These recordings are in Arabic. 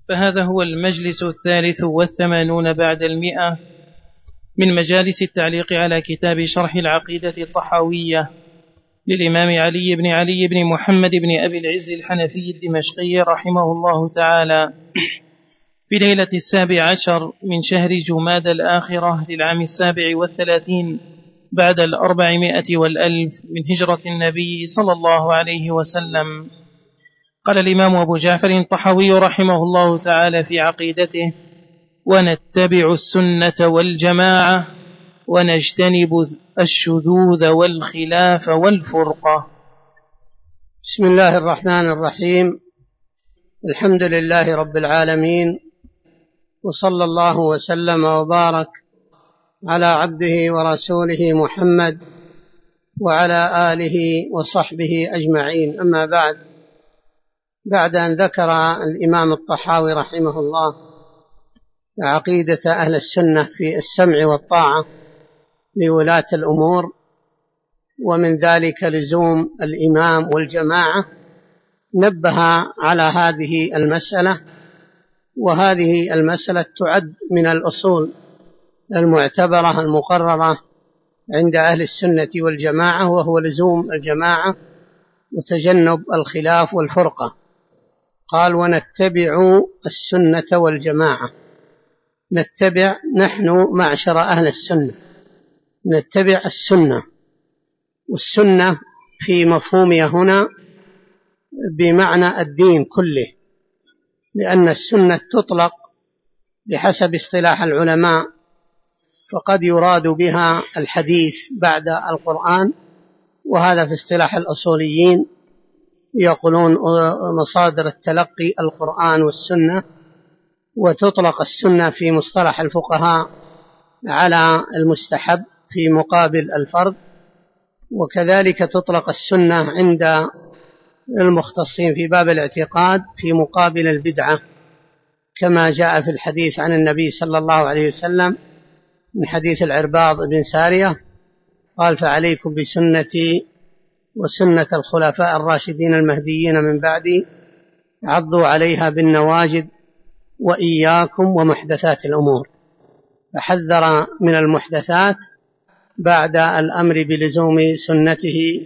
فهذا هو المجلس 83 بعد 100 من مجالس التعليق على كتاب شرح العقيدة الطحاوية للإمام علي بن محمد بن أبي العز الحنفي الدمشقي رحمه الله تعالى، في ليلة 17 من شهر جماد الآخرة للعام 37 بعد 400 والألف من هجرة النبي صلى الله عليه وسلم. قال الإمام أبو جعفر الطحاوي رحمه الله تعالى في عقيدته: ونتبع السنة والجماعة ونجتنب الشذوذ والخلاف والفرقة. بسم الله الرحمن الرحيم. الحمد لله رب العالمين، وصلى الله وسلم وبارك على عبده ورسوله محمد وعلى آله وصحبه أجمعين. أما بعد أن ذكر الإمام الطحاوي رحمه الله عقيدة أهل السنة في السمع والطاعة لولاة الأمور، ومن ذلك لزوم الإمام والجماعة، نبه على هذه المسألة، وهذه المسألة تعد من الأصول المعتبرة المقررة عند أهل السنة والجماعة، وهو لزوم الجماعة وتجنب الخلاف والفرقة. قال: ونتبع السنة والجماعة. نتبع نحن معشر أهل السنة، نتبع السنة، والسنة في مفهومها هنا بمعنى الدين كله، لأن السنة تطلق بحسب اصطلاح العلماء، فقد يراد بها الحديث بعد القرآن، وهذا في اصطلاح الأصوليين يقولون مصادر التلقي القرآن والسنة. وتطلق السنة في مصطلح الفقهاء على المستحب في مقابل الفرض، وكذلك تطلق السنة عند المختصين في باب الاعتقاد في مقابل البدعة، كما جاء في الحديث عن النبي صلى الله عليه وسلم من حديث العرباض بن سارية قال: فعليكم بسنتي وسنة الخلفاء الراشدين المهديين من بعدي، عضوا عليها بالنواجذ وإياكم ومحدثات الأمور. فحذر من المحدثات بعد الأمر بلزوم سنته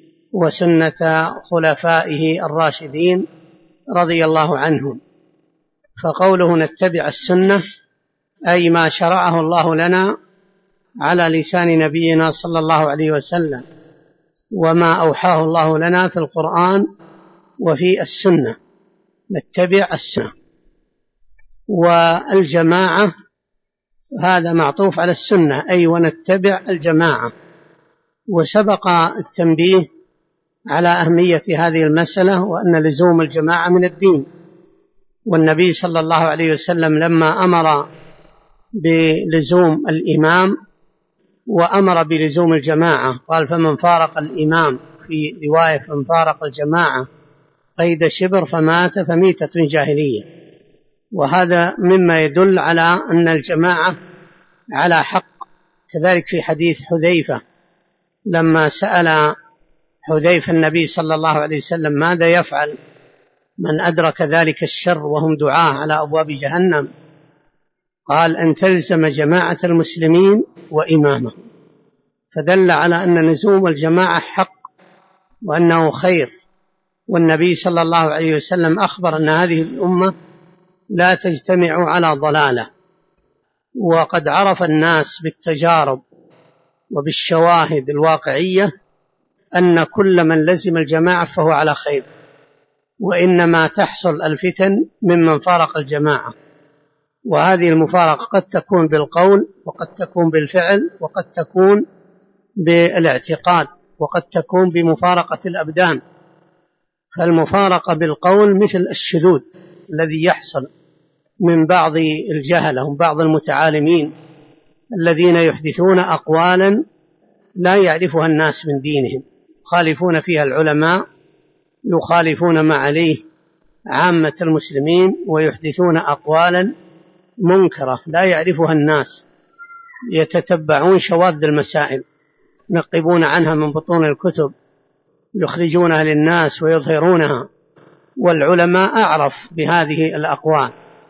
وسنة خلفائه الراشدين رضي الله عنهم. فقوله نتبع السنة أي ما شرعه الله لنا على لسان نبينا صلى الله عليه وسلم، وما أوحاه الله لنا في القرآن وفي السنة، نتبع السنة. والجماعة هذا معطوف على السنة، أي ونتبع الجماعة. وسبق التنبيه على أهمية هذه المسألة، وأن لزوم الجماعة من الدين. والنبي صلى الله عليه وسلم لما أمر بلزوم الإمام وأمر بلزوم الجماعة قال: فمن فارق الإمام، في رواية فمن فارق الجماعة قيد شبر فمات فميتة جاهلية. وهذا مما يدل على أن الجماعة على حق. كذلك في حديث حذيفة لما سأل حذيفة النبي صلى الله عليه وسلم: ماذا يفعل من أدرك ذلك الشر وهم دعاة على أبواب جهنم؟ قال: أن تلزم جماعة المسلمين وإمامهم. فدل على أن لزوم الجماعة حق وأنه خير. والنبي صلى الله عليه وسلم أخبر أن هذه الأمة لا تجتمع على ضلالة. وقد عرف الناس بالتجارب وبالشواهد الواقعية أن كل من لزم الجماعة فهو على خير، وإنما تحصل الفتن ممن فارق الجماعة. وهذه المفارقة قد تكون بالقول، وقد تكون بالفعل، وقد تكون بالاعتقاد، وقد تكون بمفارقة الأبدان. فالمفارقة بالقول مثل الشذوذ الذي يحصل من بعض الجهلة ومن بعض المتعالمين الذين يحدثون أقوالا لا يعرفها الناس من دينهم، يخالفون فيها العلماء، يخالفون ما عليه عامة المسلمين، ويحدثون أقوالا منكرة لا يعرفها الناس، يتتبعون شواذ المسائل، ينقبون عنها من بطون الكتب، يخرجونها للناس ويظهرونها، والعلماء أعرف بهذه الأقوال.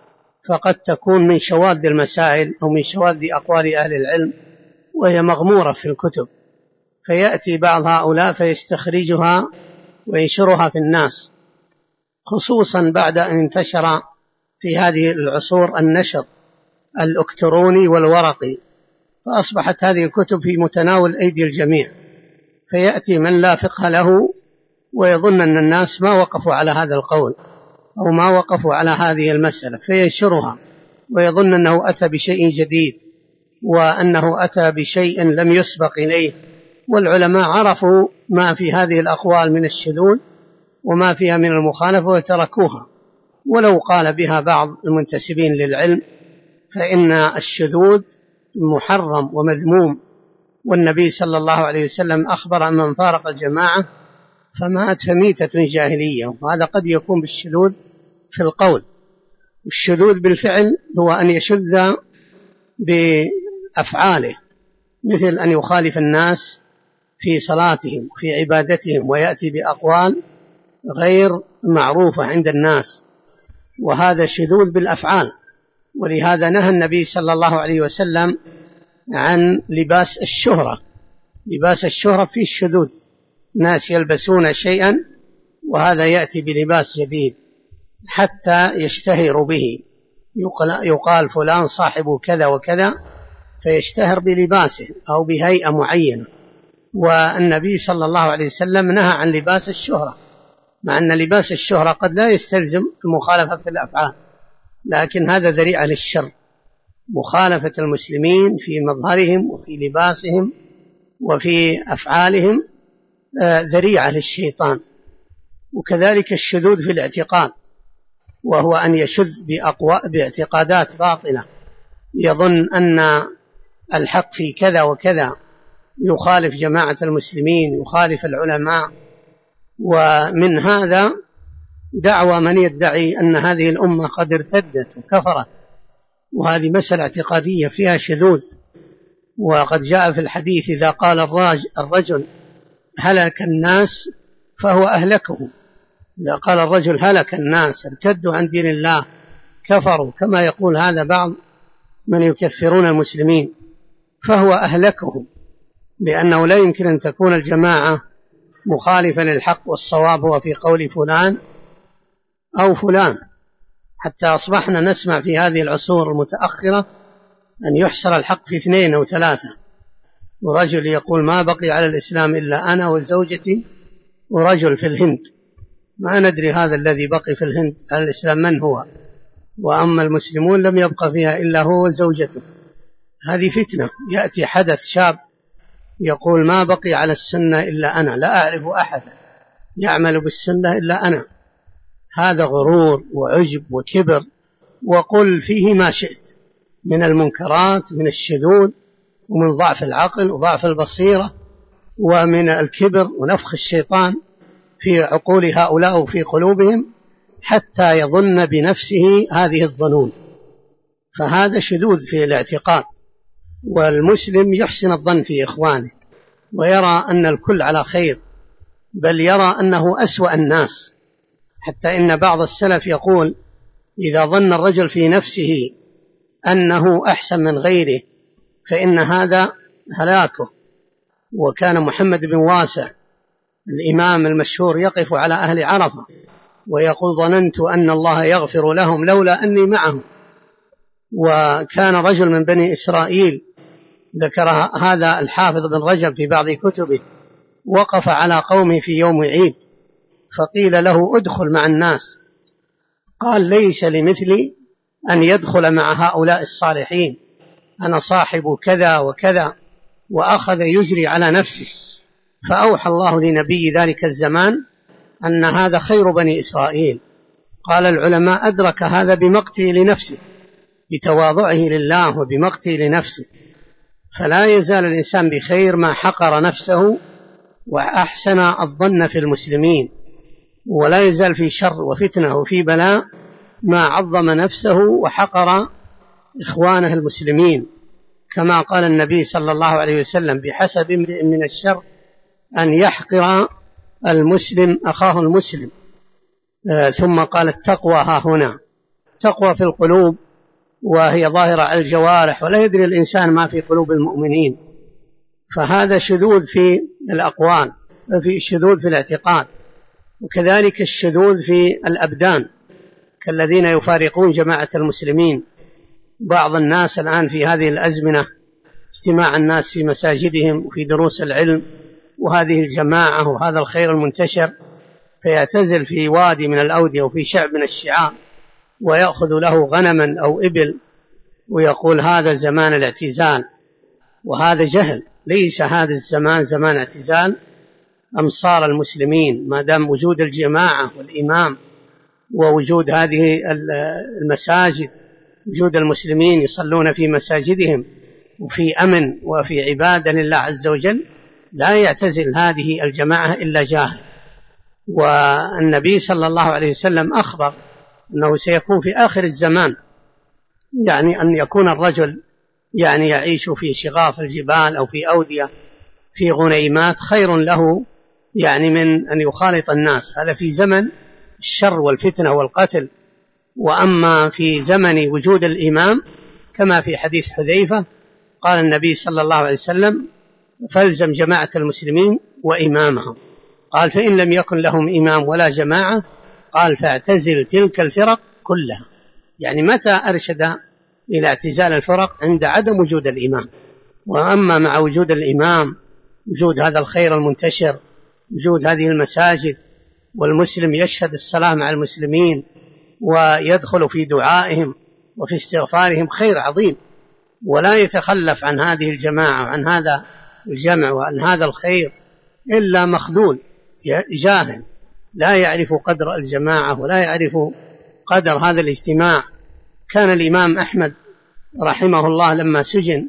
فقد تكون من شواذ المسائل أو من شواذ أقوال أهل العلم، وهي مغمورة في الكتب، فيأتي بعض هؤلاء فيستخرجها وينشرها في الناس، خصوصا بعد أن انتشر في هذه العصور النشر الإلكتروني والورقي، فأصبحت هذه الكتب في متناول أيدي الجميع، فيأتي من لا فقه له ويظن أن الناس ما وقفوا على هذا القول أو ما وقفوا على هذه المسألة، فينشرها ويظن أنه أتى بشيء جديد وأنه أتى بشيء لم يسبق إليه. والعلماء عرفوا ما في هذه الأقوال من الشذوذ وما فيها من المخالفة وتركوها، ولو قال بها بعض المنتسبين للعلم فإن الشذوذ محرم ومذموم، والنبي صلى الله عليه وسلم أخبر أن من فارق الجماعة فمات فميتة جاهلية، وهذا قد يكون بالشذوذ في القول. والشذوذ بالفعل هو أن يشذ بأفعاله، مثل أن يخالف الناس في صلاتهم وفي عبادتهم ويأتي بأقوال غير معروفة عند الناس، وهذا شذوذ بالأفعال. ولهذا نهى النبي صلى الله عليه وسلم عن لباس الشهرة. لباس الشهرة فيه الشذوذ، ناس يلبسون شيئا وهذا يأتي بلباس جديد حتى يشتهر به، يقال فلان صاحب كذا وكذا فيشتهر بلباسه أو بهيئة معينة. والنبي صلى الله عليه وسلم نهى عن لباس الشهرة، مع أن لباس الشهرة قد لا يستلزم المخالفة في الأفعال، لكن هذا ذريعة للشر، مخالفة المسلمين في مظهرهم وفي لباسهم وفي أفعالهم ذريعة للشيطان. وكذلك الشذوذ في الاعتقاد، وهو أن يشذ باعتقادات باطلة، يظن أن الحق في كذا وكذا، يخالف جماعة المسلمين، يخالف العلماء. ومن هذا دعوى من يدعي أن هذه الأمة قد ارتدت وكفرت، وهذه مسألة اعتقادية فيها شذوذ. وقد جاء في الحديث إذا قال الرجل هلك الناس فهو أهلكهم، إذا قال الرجل هلك الناس ارتدوا عن دين الله كفروا، كما يقول هذا بعض من يكفرون المسلمين، فهو أهلكهم، لأنه لا يمكن أن تكون الجماعة مخالفة للحق، والصواب هو في قول فلان أو فلان. حتى أصبحنا نسمع في هذه العصور المتأخرة أن يحصر الحق في 2 أو 3، ورجل يقول ما بقي على الإسلام إلا أنا وزوجتي ورجل في الهند، ما ندري هذا الذي بقي في الهند على الإسلام من هو، وأما المسلمون لم يبقى فيها إلا هو وزوجته. هذه فتنة. يأتي حدث شاب يقول ما بقي على السنة إلا أنا، لا أعرف أحدا يعمل بالسنة إلا أنا. هذا غرور وعجب وكبر، وقل فيه ما شئت من المنكرات، من الشذوذ ومن ضعف العقل وضعف البصيرة ومن الكبر ونفخ الشيطان في عقول هؤلاء وفي قلوبهم حتى يظن بنفسه هذه الظنون. فهذا شذوذ في الاعتقاد. والمسلم يحسن الظن في إخوانه ويرى أن الكل على خير، بل يرى أنه أسوأ الناس، حتى إن بعض السلف يقول إذا ظن الرجل في نفسه أنه أحسن من غيره فإن هذا هلاكه. وكان محمد بن واسع الإمام المشهور يقف على أهل عرفة ويقول ظننت أن الله يغفر لهم لولا أني معهم. وكان رجل من بني إسرائيل، ذكر هذا الحافظ بن رجب في بعض كتبه، وقف على قومه في يوم عيد فقيل له ادخل مع الناس، قال ليس لمثلي أن يدخل مع هؤلاء الصالحين، أنا صاحب كذا وكذا، وأخذ يجري على نفسه. فأوحى الله لنبي ذلك الزمان أن هذا خير بني إسرائيل. قال العلماء أدرك هذا بمقته لنفسه، بتواضعه لله وبمقته لنفسه. فلا يزال الإنسان بخير ما حقر نفسه وأحسن الظن في المسلمين، ولا يزال في شر وفتنة وفي بلاء ما عظم نفسه وحقر إخوانه المسلمين، كما قال النبي صلى الله عليه وسلم بحسب امرئ من الشر أن يحقر المسلم أخاه المسلم. ثم قال التقوى ها هنا، تقوى في القلوب وهي ظاهرة على الجوارح، ولا يدري الإنسان ما في قلوب المؤمنين، فهذا شذوذ في الأقوال، في شذوذ في الاعتقاد. وكذلك الشذوذ في الأبدان كالذين يفارقون جماعة المسلمين. بعض الناس الآن في هذه الأزمنة اجتماع الناس في مساجدهم وفي دروس العلم وهذه الجماعة وهذا الخير المنتشر، فيعتزل في وادي من الأودية وفي شعب من الشعاب ويأخذ له غنما أو إبل ويقول هذا زمان الاعتزال، وهذا جهل. ليس هذا الزمان زمان اعتزال أمصار المسلمين، ما دام وجود الجماعة والإمام ووجود هذه المساجد، وجود المسلمين يصلون في مساجدهم وفي أمن وفي عبادة لله عز وجل، لا يعتزل هذه الجماعة إلا جاهل. والنبي صلى الله عليه وسلم أخبر أنه سيكون في آخر الزمان يعني أن يكون الرجل يعني يعيش في شغاف الجبال أو في أودية في غنيمات خير له يعني من أن يخالط الناس، هذا في زمن الشر والفتنة والقتل. وأما في زمن وجود الإمام كما في حديث حذيفة قال النبي صلى الله عليه وسلم فالزم جماعة المسلمين وإمامهم، قال فإن لم يكن لهم إمام ولا جماعة قال فاعتزل تلك الفرق كلها. يعني متى أرشد إلى اعتزال الفرق؟ عند عدم وجود الإمام. وأما مع وجود الإمام، وجود هذا الخير المنتشر، وجود هذه المساجد، والمسلم يشهد الصلاة مع المسلمين ويدخل في دعائهم وفي استغفارهم، خير عظيم، ولا يتخلف عن هذه الجماعة وعن هذا الجمع وعن هذا الخير إلا مخذول جاهل لا يعرف قدر الجماعة ولا يعرف قدر هذا الاجتماع. كان الإمام أحمد رحمه الله لما سجن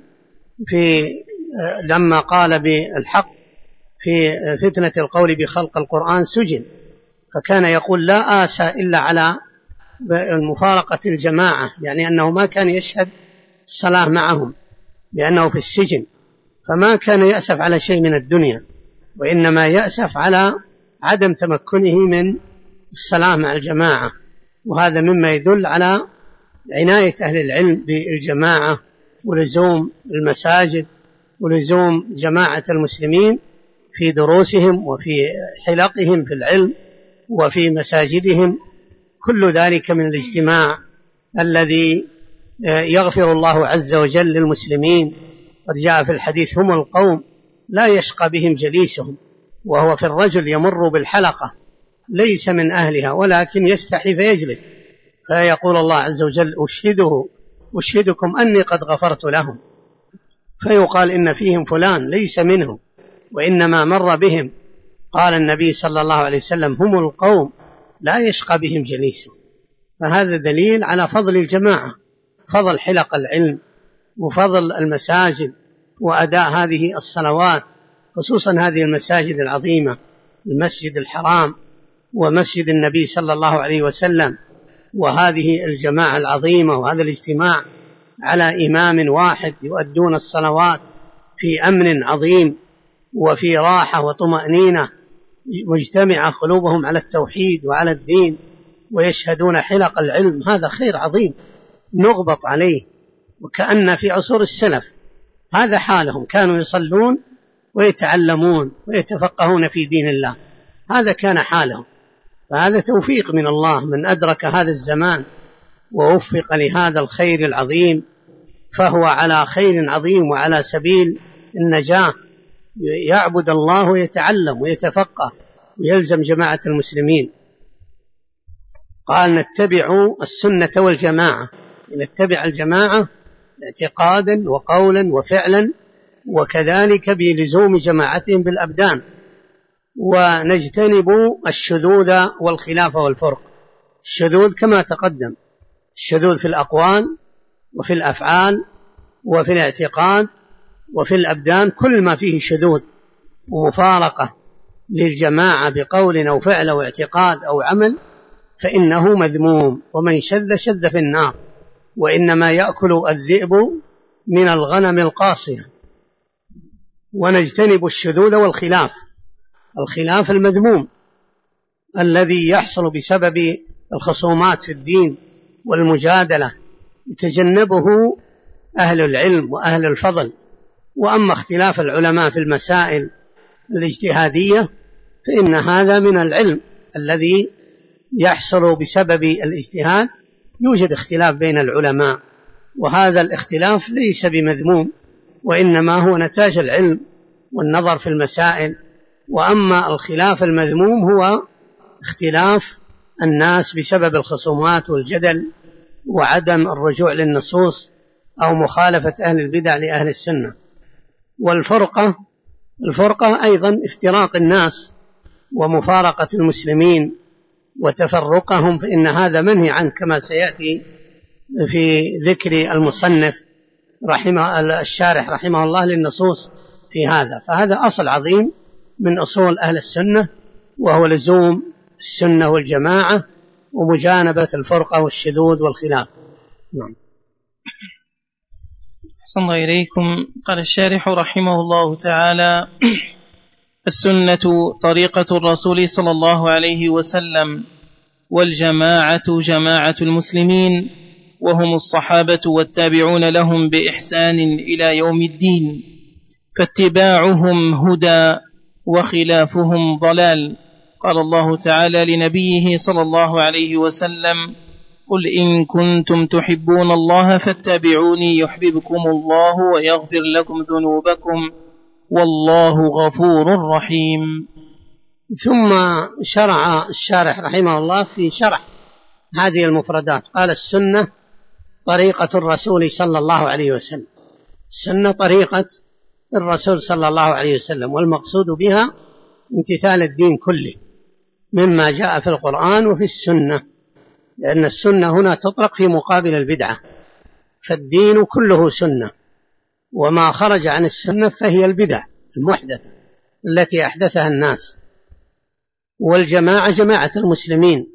لما قال بالحق في فتنة القول بخلق القرآن سجن، فكان يقول لا آسى إلا على مفارقة الجماعة، يعني أنه ما كان يشهد الصلاة معهم لأنه في السجن، فما كان يأسف على شيء من الدنيا، وإنما يأسف على عدم تمكنه من الصلاة مع الجماعة. وهذا مما يدل على عناية أهل العلم بالجماعة ولزوم المساجد ولزوم جماعة المسلمين في دروسهم وفي حلقهم في العلم وفي مساجدهم. كل ذلك من الاجتماع الذي يغفر الله عز وجل للمسلمين. قد جاء في الحديث هم القوم لا يشقى بهم جليسهم، وهو في الرجل يمر بالحلقة ليس من أهلها ولكن يستحي فيجلس، فيقول الله عز وجل أشهدكم أني قد غفرت لهم، فيقال إن فيهم فلان ليس منهم وإنما مر بهم. قال النبي صلى الله عليه وسلم هم القوم لا يشقى بهم جليسهم. فهذا دليل على فضل الجماعة، فضل حلق العلم وفضل المساجد وأداء هذه الصلوات، خصوصا هذه المساجد العظيمة، المسجد الحرام ومسجد النبي صلى الله عليه وسلم، وهذه الجماعة العظيمة وهذا الاجتماع على إمام واحد يؤدون الصلوات في أمن عظيم وفي راحة وطمأنينة، مجتمعة قلوبهم على التوحيد وعلى الدين ويشهدون حلق العلم. هذا خير عظيم نغبط عليه، وكأن في عصور السلف هذا حالهم، كانوا يصلون ويتعلمون ويتفقهون في دين الله، هذا كان حالهم. فهذا توفيق من الله، من أدرك هذا الزمان ووفق لهذا الخير العظيم فهو على خير عظيم وعلى سبيل النجاة، يعبد الله ويتعلم ويتفقه ويلزم جماعة المسلمين. قال نتبع السنة والجماعة، نتبع الجماعة اعتقادا وقولا وفعلا، وكذلك بلزوم جماعتهم بالأبدان، ونجتنب الشذوذ والخلاف والفرق. الشذوذ كما تقدم، الشذوذ في الأقوال وفي الأفعال وفي الاعتقاد وفي الأبدان، كل ما فيه شذوذ ومفارقة للجماعة بقول أو فعل أو اعتقاد أو عمل فإنه مذموم، ومن شذ شذ في النار، وإنما يأكل الذئب من الغنم القاصية. ونجتنب الشذوذ والخلاف، الخلاف المذموم الذي يحصل بسبب الخصومات في الدين والمجادلة يتجنبه أهل العلم وأهل الفضل. وأما اختلاف العلماء في المسائل الاجتهادية فإن هذا من العلم الذي يحصل بسبب الاجتهاد. يوجد اختلاف بين العلماء، وهذا الاختلاف ليس بمذموم، وإنما هو نتاج العلم والنظر في المسائل. وأما الخلاف المذموم هو اختلاف الناس بسبب الخصومات والجدل وعدم الرجوع للنصوص أو مخالفة أهل البدع لأهل السنة. والفرقة أيضا افتراق الناس ومفارقة المسلمين وتفرقهم، فإن هذا منهي عنه كما سيأتي في ذكر المصنف الشارح رحمه الله للنصوص في هذا. فهذا أصل عظيم من أصول أهل السنة، وهو لزوم السنة والجماعة ومجانبة الفرقة والشذوذ والخلاف. نعم. أحسن الله إليكم. قال الشارح رحمه الله تعالى: السنة طريقة الرسول صلى الله عليه وسلم، والجماعة جماعة المسلمين، وهم الصحابة والتابعون لهم بإحسان إلى يوم الدين، فاتباعهم هدى وخلافهم ضلال. قال الله تعالى لنبيه صلى الله عليه وسلم: قل إن كنتم تحبون الله فاتبعوني يحببكم الله ويغفر لكم ذنوبكم والله غفور رحيم. ثم شرع الشارح رحمه الله في شرح هذه المفردات. قال: السنة طريقة الرسول صلى الله عليه وسلم. السنة طريقة الرسول صلى الله عليه وسلم، والمقصود بها امتثال الدين كله مما جاء في القرآن وفي السنة، لأن السنة هنا تطلق في مقابل البدعة، فالدين كله سنة، وما خرج عن السنة فهي البدع المحدثة التي أحدثها الناس. والجماعة جماعة المسلمين،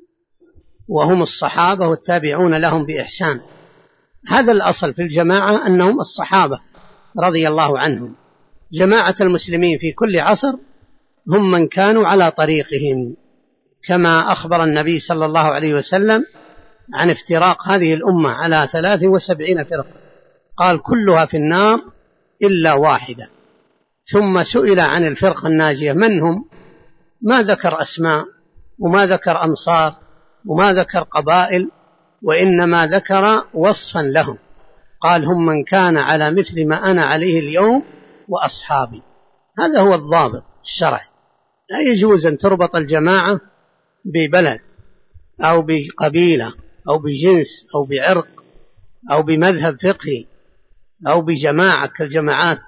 وهم الصحابة والتابعون لهم بإحسان. هذا الأصل في الجماعة أنهم الصحابة رضي الله عنهم. جماعة المسلمين في كل عصر هم من كانوا على طريقهم، كما أخبر النبي صلى الله عليه وسلم عن افتراق هذه الأمة على 73 فرقة، قال: كلها في النار إلا واحدة. ثم سئل عن الفرقة الناجية من هم، ما ذكر أسماء وما ذكر أمصار وما ذكر قبائل، وإنما ذكر وصفا لهم، قال: هم من كان على مثل ما أنا عليه اليوم وأصحابي. هذا هو الضابط الشرعي. لا يجوز أن تربط الجماعة ببلد أو بقبيلة أو بجنس أو بعرق أو بمذهب فقهي أو بجماعة كالجماعات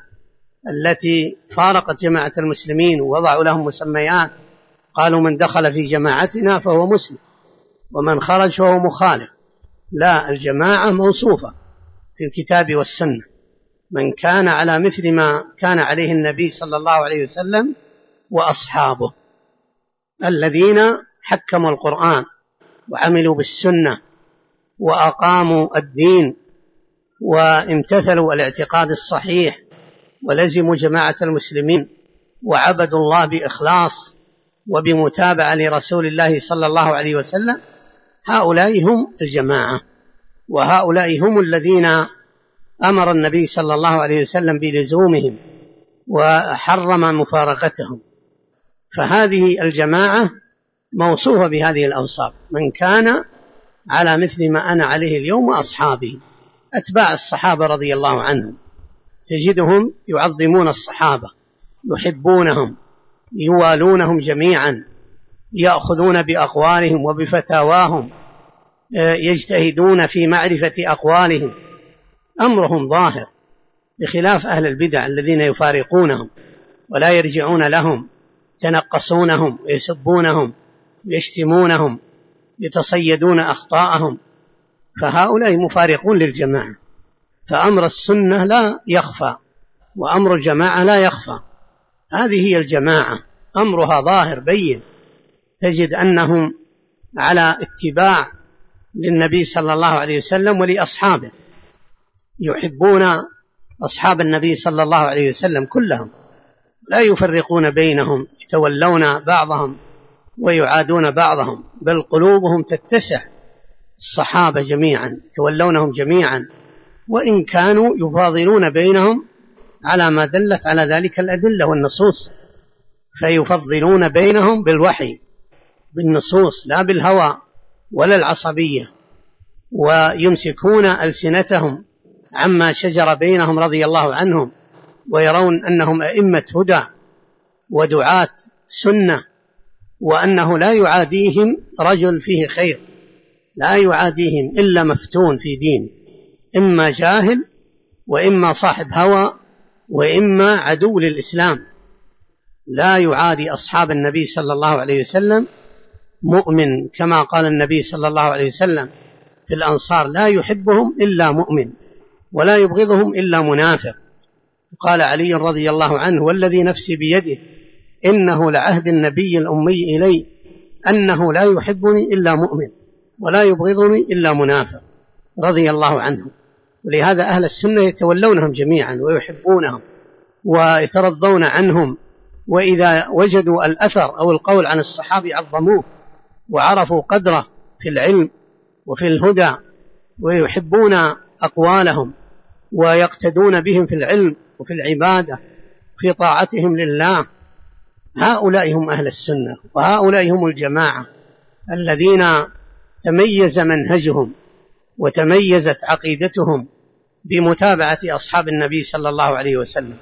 التي فارقت جماعة المسلمين ووضعوا لهم مسميات، قالوا: من دخل في جماعتنا فهو مسلم ومن خرج فهو مخالف. لا، الجماعة موصوفة في الكتاب والسنة: من كان على مثل ما كان عليه النبي صلى الله عليه وسلم وأصحابه، الذين حكموا القرآن وعملوا بالسنة وأقاموا الدين وامتثلوا الاعتقاد الصحيح ولزموا جماعة المسلمين وعبدوا الله بإخلاص وبمتابعة لرسول الله صلى الله عليه وسلم. هؤلاء هم الجماعة، وهؤلاء هم الذين أمر النبي صلى الله عليه وسلم بلزومهم وحرم مفارقتهم. فهذه الجماعة موصوفة بهذه الأوصاف: من كان على مثل ما أنا عليه اليوم وأصحابه. أتباع الصحابة رضي الله عنهم تجدهم يعظمون الصحابة، يحبونهم، يوالونهم جميعا، يأخذون بأقوالهم وبفتاواهم، يجتهدون في معرفة أقوالهم، أمرهم ظاهر، بخلاف أهل البدع الذين يفارقونهم ولا يرجعون لهم، يتنقصونهم ويسبونهم ويشتمونهم، يتصيدون أخطاءهم. فهؤلاء مفارقون للجماعة. فأمر السنة لا يخفى وأمر الجماعة لا يخفى. هذه هي الجماعة، أمرها ظاهر بين، تجد أنهم على اتباع للنبي صلى الله عليه وسلم ولأصحابه، يحبون أصحاب النبي صلى الله عليه وسلم كلهم، لا يفرقون بينهم، يتولون بعضهم ويعادون بعضهم، بل قلوبهم تتسع الصحابة جميعا، يتولونهم جميعا، وإن كانوا يفاضلون بينهم على ما دلت على ذلك الأدلة والنصوص، فيفضلون بينهم بالوحي بالنصوص لا بالهوى ولا العصبية، ويمسكون ألسنتهم عما شجر بينهم رضي الله عنهم، ويرون أنهم أئمة هدى ودعاة سنة، وأنه لا يعاديهم رجل فيه خير، لا يعاديهم إلا مفتون في دين، إما جاهل وإما صاحب هوى وإما عدو للإسلام. لا يعادي أصحاب النبي صلى الله عليه وسلم مؤمن، كما قال النبي صلى الله عليه وسلم في الأنصار: لا يحبهم إلا مؤمن ولا يبغضهم إلا منافق. قال علي رضي الله عنه: والذي نفسي بيده إنه لعهد النبي الأمي إلي أنه لا يحبني إلا مؤمن ولا يبغضني إلا منافق، رضي الله عنه. ولهذا أهل السنة يتولونهم جميعا ويحبونهم ويترضون عنهم، وإذا وجدوا الأثر أو القول عن الصحابي عظموه وعرفوا قدره في العلم وفي الهدى، ويحبون أقوالهم ويقتدون بهم في العلم وفي العبادة في طاعتهم لله. هؤلاء هم أهل السنة، وهؤلاء هم الجماعة الذين تميز منهجهم وتميزت عقيدتهم بمتابعة أصحاب النبي صلى الله عليه وسلم.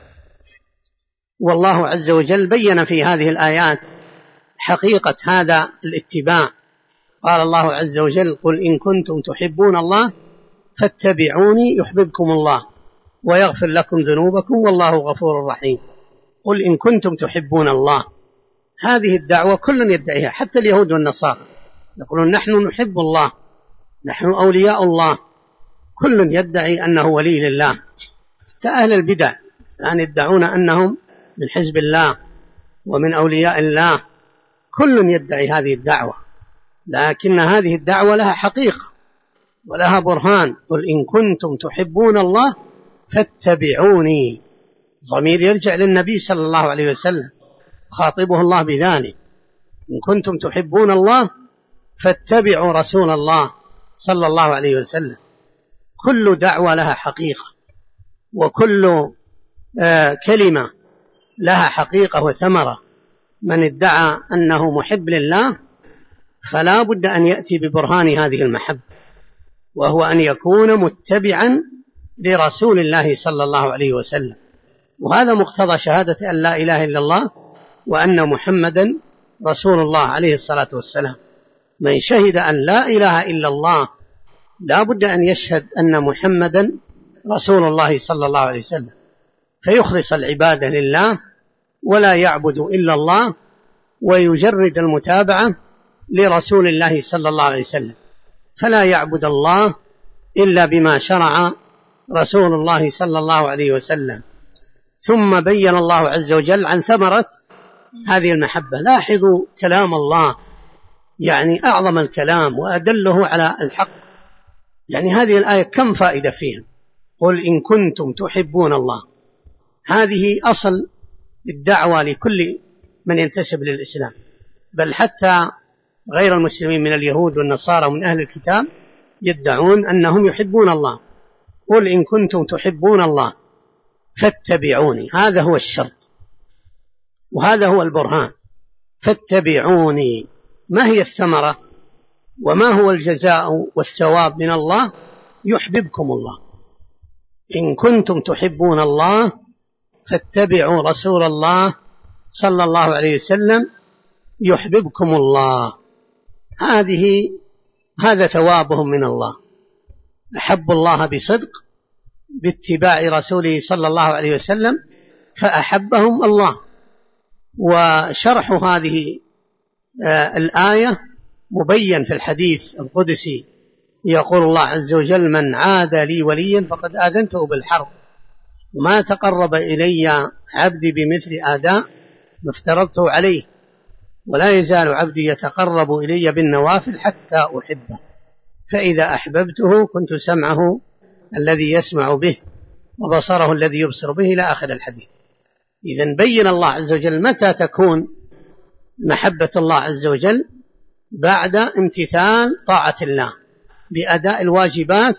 والله عز وجل بين في هذه الآيات حقيقة هذا الاتباع. قال الله عز وجل: قل إن كنتم تحبون الله فاتبعوني يحببكم الله ويغفر لكم ذنوبكم والله غفور رحيم. قل إن كنتم تحبون الله، هذه الدعوة كل يدعيها، حتى اليهود والنصارى يقولون نحن نحب الله، نحن أولياء الله، كل يدعي أنه ولي لله. أهل البدع يعني يدعون أنهم من حزب الله ومن أولياء الله، كل يدعي هذه الدعوة، لكن هذه الدعوة لها حقيقة ولها برهان. قل إن كنتم تحبون الله فاتبعوني، ضمير يرجع للنبي صلى الله عليه وسلم، خاطبه الله بذلك: إن كنتم تحبون الله فاتبعوا رسول الله صلى الله عليه وسلم. كل دعوة لها حقيقة، وكل كلمة لها حقيقة وثمرة. من ادعى أنه محب لله فلا بد أن يأتي ببرهان هذه المحبة، وهو أن يكون متبعا لرسول الله صلى الله عليه وسلم. وهذا مقتضى شهادة أن لا إله إلا الله وأن محمدا رسول الله عليه الصلاة والسلام. من شهد أن لا إله إلا الله لا بد أن يشهد أن محمدا رسول الله صلى الله عليه وسلم، فيخلص العبادة لله ولا يعبد إلا الله، ويجرد المتابعة لرسول الله صلى الله عليه وسلم، فلا يعبد الله إلا بما شرع رسول الله صلى الله عليه وسلم. ثم بين الله عز وجل عن ثمرة هذه المحبة. لاحظوا كلام الله، يعني أعظم الكلام وأدله على الحق. يعني هذه الآية كم فائدة فيها؟ قل إن كنتم تحبون الله، هذه أصل الدعوة لكل من ينتسب للإسلام، بل حتى غير المسلمين من اليهود والنصارى ومن أهل الكتاب يدعون أنهم يحبون الله. قل إن كنتم تحبون الله فاتبعوني، هذا هو الشرط وهذا هو البرهان. فاتبعوني، ما هي الثمرة وما هو الجزاء والثواب من الله؟ يحببكم الله. إن كنتم تحبون الله فاتبعوا رسول الله صلى الله عليه وسلم يحببكم الله. هذا ثوابهم من الله. أحبوا الله بصدق باتباع رسوله صلى الله عليه وسلم فأحبهم الله. وشرح هذه الآية مبين في الحديث القدسي، يقول الله عز وجل: من عاد لي وليا فقد آذنته بالحرب، وما تقرب إلي عبدي بمثل آداء ما افترضته عليه، ولا يزال عبدي يتقرب إلي بالنوافل حتى أحبه، فإذا أحببته كنت سمعه الذي يسمع به وبصره الذي يبصر به، إلى آخر الحديث. إذن بين الله عز وجل متى تكون محبة الله عز وجل: بعد امتثال طاعة الله، بأداء الواجبات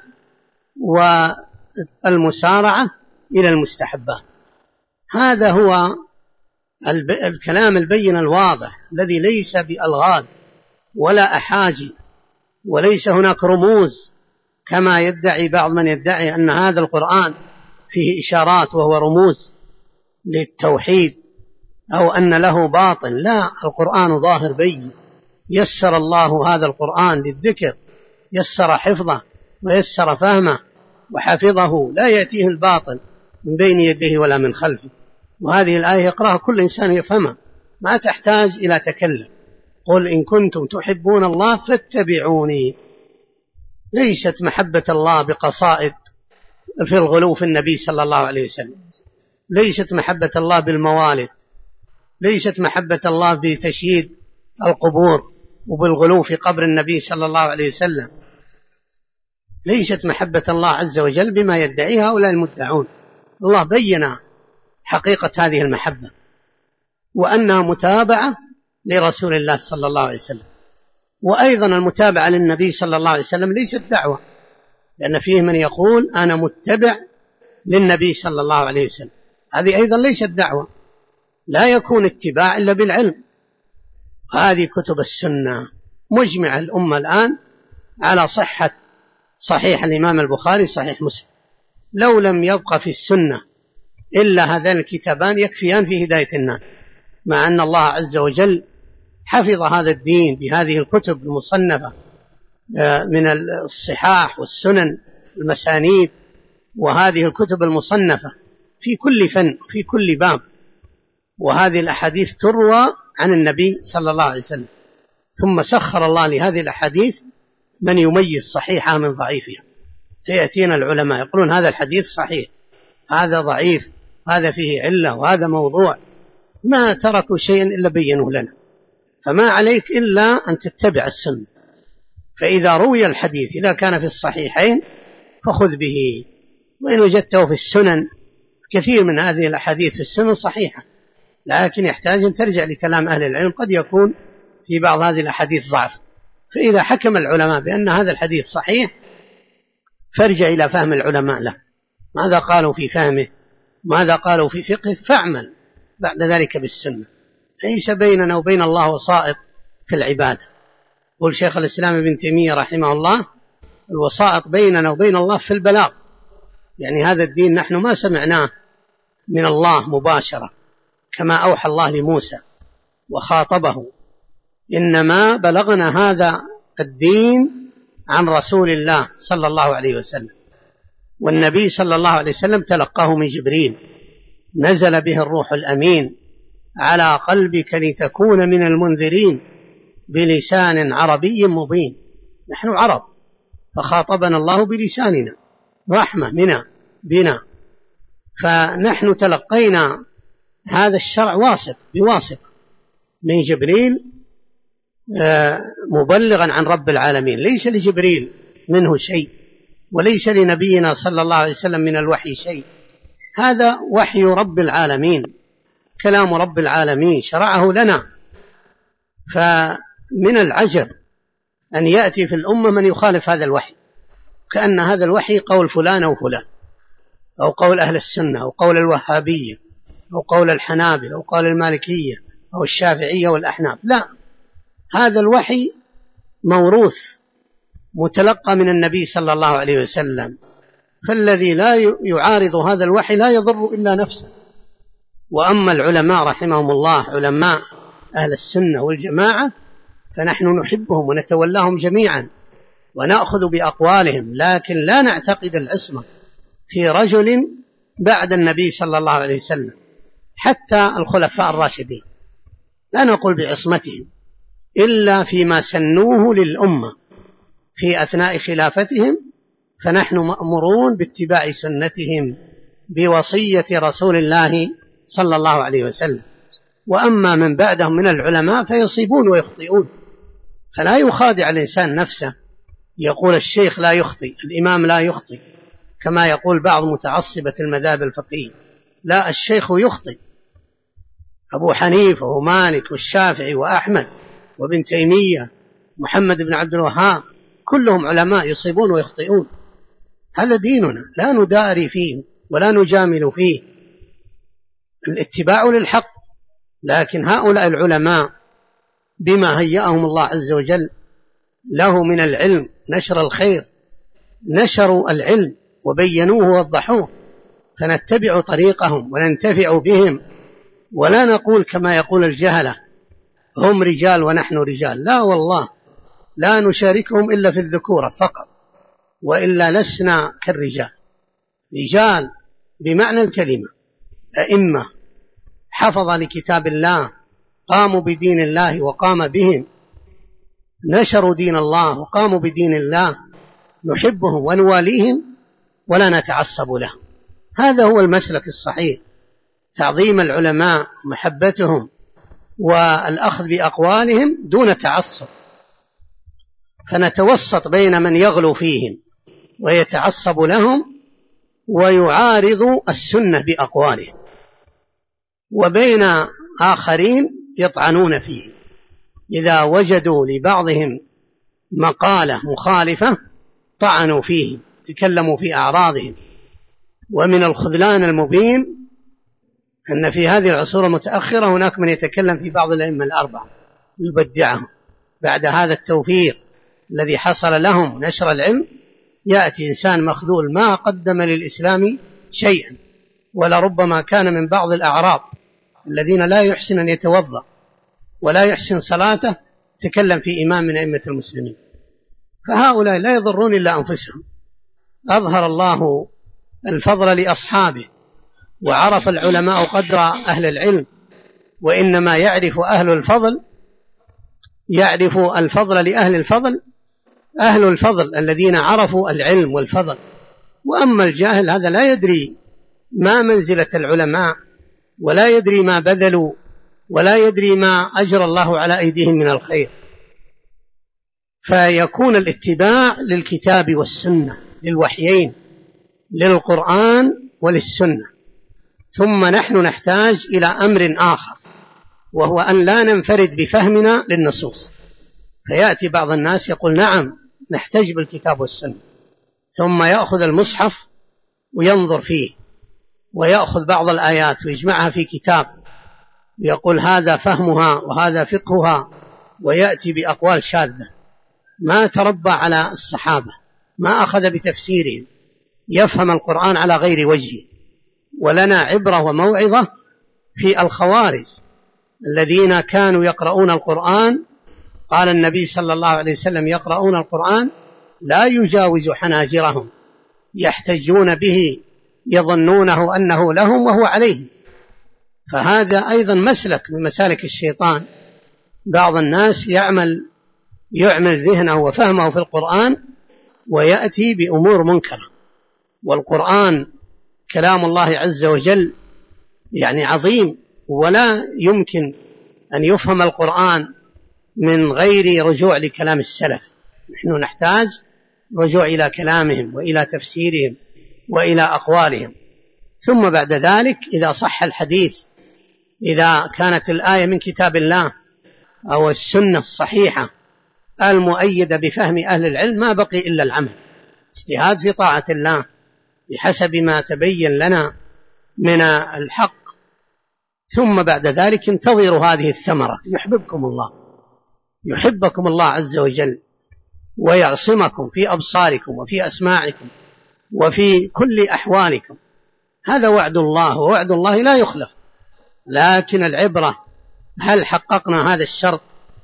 والمسارعة إلى المستحبات. هذا هو الكلام البين الواضح الذي ليس بألغاز ولا أحاجي، وليس هناك رموز كما يدعي بعض من يدعي أن هذا القرآن فيه إشارات وهو رموز للتوحيد أو أن له باطن. لا، القرآن ظاهر بين. يسر الله هذا القرآن للذكر، يسر حفظه ويسر فهمه وحفظه، لا يأتيه الباطل من بين يديه ولا من خلفه. وهذه الآية يقرأها كل إنسان يفهمها، ما تحتاج إلى تكلم. قل إن كنتم تحبون الله فاتبعوني. ليست محبة الله بقصائد في الغلو في النبي صلى الله عليه وسلم، ليست محبة الله بالموالد، ليست محبة الله بتشييد القبور وبالغلو في قبر النبي صلى الله عليه وسلم، ليست محبة الله عز وجل بما يدعيها هؤلاء المدعون. الله بين حقيقة هذه المحبة وأنها متابعة لرسول الله صلى الله عليه وسلم. وأيضا المتابعة للنبي صلى الله عليه وسلم ليست دعوة، لأن فيه من يقول أنا متبع للنبي صلى الله عليه وسلم، هذه أيضا ليست دعوة. لا يكون اتباع إلا بالعلم. هذه كتب السنة مجمع الأمة الآن على صحيح الإمام البخاري، صحيح مسلم. لو لم يبقى في السنة إلا هذان الكتابان يكفيان في هداية الناس، مع أن الله عز وجل حفظ هذا الدين بهذه الكتب المصنفة من الصحاح والسنن المسانيد، وهذه الكتب المصنفة في كل فن في كل باب. وهذه الأحاديث تروى عن النبي صلى الله عليه وسلم، ثم سخر الله لهذه الأحاديث من يميز صحيحها من ضعيفها. فيأتينا العلماء يقولون هذا الحديث صحيح، هذا ضعيف، هذا فيه علة، وهذا موضوع. ما تركوا شيئا إلا بينوه لنا. فما عليك إلا أن تتبع السنة. فإذا روي الحديث إذا كان في الصحيحين فخذ به، وإن وجدته في السنن، كثير من هذه الأحاديث في السنن صحيحة، لكن يحتاج أن ترجع لكلام أهل العلم، قد يكون في بعض هذه الأحاديث ضعف. فإذا حكم العلماء بأن هذا الحديث صحيح فارجع إلى فهم العلماء له، ماذا قالوا في فهمه، ماذا قالوا في فقه، فاعمل بعد ذلك بالسنة. ليس بيننا وبين الله وسائط في العبادة. يقول شيخ الإسلام ابن تيمية رحمه الله الوسائط بيننا وبين الله في البلاغ، يعني هذا الدين نحن ما سمعناه من الله مباشرة كما أوحى الله لموسى وخاطبه، إنما بلغنا هذا الدين عن رسول الله صلى الله عليه وسلم. والنبي صلى الله عليه وسلم تلقاه من جبريل، نزل به الروح الأمين على قلبك لتكون من المنذرين بلسان عربي مبين. نحن عرب، فخاطبنا الله بلساننا، رحمة منا بنا، فنحن تلقينا هذا الشرع بواسطة من جبريل مبلغا عن رب العالمين. ليس لجبريل منه شيء، وليس لنبينا صلى الله عليه وسلم من الوحي شيء. هذا وحي رب العالمين، كلام رب العالمين شرعه لنا. فمن العجب أن يأتي في الأمة من يخالف هذا الوحي، كأن هذا الوحي قول فلان أو فلان، أو قول أهل السنة، أو قول الوهابية، أو قول الحنابلة، أو قول المالكية، أو الشافعية والأحناف. لا، هذا الوحي موروث متلقى من النبي صلى الله عليه وسلم، فالذي لا يعارض هذا الوحي لا يضر إلا نفسه. وأما العلماء رحمهم الله، علماء أهل السنة والجماعة، فنحن نحبهم ونتولاهم جميعا ونأخذ بأقوالهم، لكن لا نعتقد العصمة في رجل بعد النبي صلى الله عليه وسلم. حتى الخلفاء الراشدين لا نقول بعصمتهم إلا فيما سنوه للأمة في أثناء خلافتهم، فنحن مأمورون باتباع سنتهم بوصية رسول الله صلى الله عليه وسلم. وأما من بعدهم من العلماء فيصيبون ويخطئون، فلا يخادع الإنسان نفسه، يقول الشيخ لا يخطئ، الإمام لا يخطئ كما يقول بعض متعصبة المذاهب الفقهية. لا، الشيخ يخطئ، أبو حنيفة ومالك والشافعي وأحمد وابن تيمية محمد بن عبد الوهاب، كلهم علماء يصيبون ويخطئون. هذا ديننا لا نداري فيه ولا نجامل فيه، الاتباع للحق. لكن هؤلاء العلماء بما هيأهم الله عز وجل له من العلم نشر الخير، نشروا العلم وبينوه ووضحوه، فنتبع طريقهم وننتفع بهم، ولا نقول كما يقول الجهلة هم رجال ونحن رجال. لا والله، لا نشاركهم إلا في الذكورة فقط، وإلا لسنا كالرجال. رجال بمعنى الكلمة، أئمة حفظ لكتاب الله، قاموا بدين الله وقام بهم، نشروا دين الله وقاموا بدين الله، نحبهم ونواليهم ولا نتعصب لهم. هذا هو المسلك الصحيح، تعظيم العلماء ومحبتهم والأخذ بأقوالهم دون تعصب. فنتوسط بين من يغلو فيهم ويتعصب لهم ويعارض السنة بأقوالهم، وبين آخرين يطعنون فيه. إذا وجدوا لبعضهم مقالة مخالفة طعنوا فيه، تكلموا في أعراضهم. ومن الخذلان المبين أن في هذه العصور المتأخرة هناك من يتكلم في بعض الأئمة الأربعة ويبدعهم. بعد هذا التوفيق الذي حصل لهم نشر العلم، يأتي إنسان مخذول ما قدم للإسلام شيئا، ولربما كان من بعض الأعراب الذين لا يحسن أن يتوضأ ولا يحسن صلاته تكلم في إمام من أئمة المسلمين. فهؤلاء لا يضرون إلا أنفسهم. أظهر الله الفضل لأصحابه، وعرف العلماء قدر أهل العلم، وإنما يعرف الفضل لأهل الفضل، أهل الفضل الذين عرفوا العلم والفضل. وأما الجاهل هذا لا يدري ما منزلة العلماء، ولا يدري ما بذلوا، ولا يدري ما أجرى الله على أيديهم من الخير. فيكون الاتباع للكتاب والسنة، للوحيين، للقرآن وللسنة. ثم نحن نحتاج إلى أمر آخر، وهو أن لا ننفرد بفهمنا للنصوص. فيأتي بعض الناس يقول نعم نحتاج بالكتاب والسنة، ثم يأخذ المصحف وينظر فيه، ويأخذ بعض الآيات ويجمعها في كتاب ويقول هذا فهمها وهذا فقهها، ويأتي بأقوال شاذة. ما تربى على الصحابة، ما أخذ بتفسيرهم، يفهم القرآن على غير وجهه. ولنا عبرة وموعظة في الخوارج الذين كانوا يقرؤون القرآن. قال النبي صلى الله عليه وسلم يقرؤون القرآن لا يجاوز حناجرهم، يحتجون به يظنونه أنه لهم وهو عليهم. فهذا أيضا مسلك من مسالك الشيطان. بعض الناس يعمل ذهنه وفهمه في القرآن ويأتي بأمور منكرة. والقرآن كلام الله عز وجل يعني عظيم، ولا يمكن أن يفهم القرآن من غير رجوع لكلام السلف. نحن نحتاج رجوع إلى كلامهم وإلى تفسيرهم وإلى أقوالهم. ثم بعد ذلك إذا صح الحديث، إذا كانت الآية من كتاب الله أو السنة الصحيحة المؤيدة بفهم أهل العلم، ما بقي إلا العمل، اجتهاد في طاعة الله بحسب ما تبين لنا من الحق. ثم بعد ذلك انتظروا هذه الثمرة، يحبكم الله عز وجل، ويعصمكم في أبصاركم وفي أسماعكم وفي كل أحوالكم. هذا وعد الله، ووعد الله لا يخلف. لكن العبرة هل حققنا هذا الشرط؟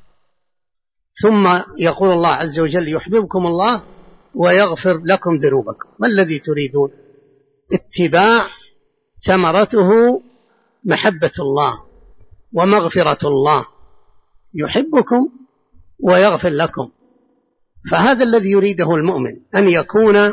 ثم يقول الله عز وجل يحببكم الله ويغفر لكم ذنوبكم. ما الذي تريدون؟ اتباع ثمرته محبة الله ومغفرة الله، يحبكم ويغفر لكم. فهذا الذي يريده المؤمن، أن يكون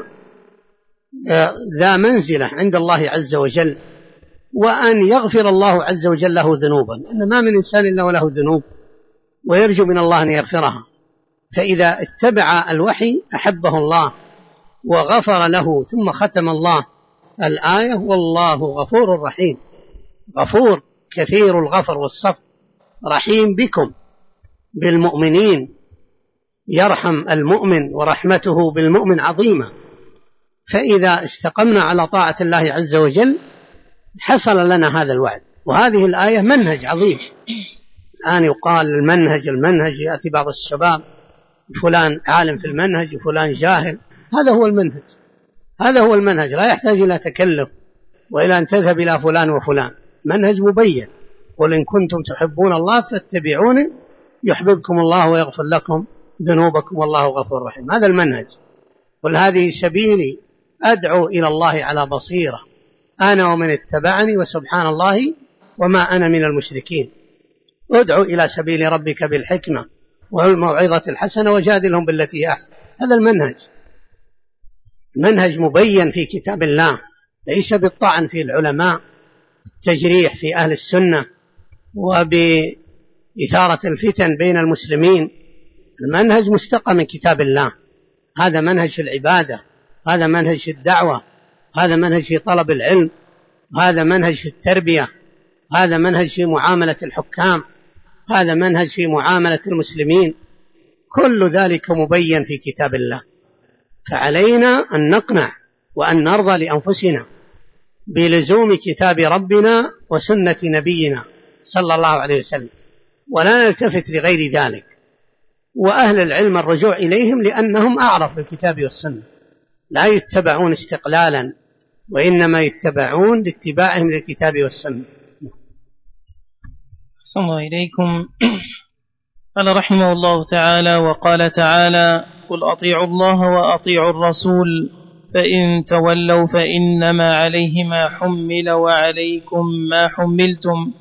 ذا منزلة عند الله عز وجل، وأن يغفر الله عز وجل له ذنوبا، لأن ما من إنسان إلا وله ذنوب، ويرجو من الله أن يغفرها. فإذا اتبع الوحي أحبه الله وغفر له. ثم ختم الله الآية والله غفور رحيم، غفور كثير الغفر والصفح، رحيم بكم بالمؤمنين. يرحم المؤمن ورحمته بالمؤمن عظيمة. فإذا استقمنا على طاعة الله عز وجل حصل لنا هذا الوعد. وهذه الآية منهج عظيم. الآن يقال المنهج يأتي بعض الشباب فلان عالم في المنهج وفلان جاهل. هذا هو المنهج لا يحتاج إلى تكلف وإلى أن تذهب إلى فلان وفلان. منهج مبين. قل إن كنتم تحبون الله فاتبعوني يحببكم الله ويغفر لكم ذنوبكم والله غفور رحيم. هذا المنهج. قل هذه سبيلي أدعو إلى الله على بصيرة أنا ومن اتبعني وسبحان الله وما أنا من المشركين. ادعو إلى سبيل ربك بالحكمة والموعظة الحسنة وجادلهم بالتي هي أحسن. هذا المنهج مبين في كتاب الله، ليس بالطعن في العلماء، التجريح في أهل السنة وبإثارة الفتن بين المسلمين. المنهج مستقى من كتاب الله. هذا منهج في العبادة، هذا منهج في الدعوة، هذا منهج في طلب العلم، هذا منهج في التربية، هذا منهج في معاملة الحكام، هذا منهج في معاملة المسلمين. كل ذلك مبين في كتاب الله. فعلينا أن نقنع وأن نرضى لأنفسنا بلزوم كتاب ربنا وسنة نبينا صلى الله عليه وسلم، ولا نلتفت لغير ذلك. وأهل العلم الرجوع إليهم لأنهم أعرف بالكتاب والسنة، لا يتبعون استقلالا وإنما يتبعون لاتباعهم للكتاب والسنة. صلى الله إليكم. قال رحمه الله تعالى: وقال تعالى: قل أطيعوا الله وأطيعوا الرسول فإن تولوا فإنما عليه ما حمل وعليكم ما حملتم.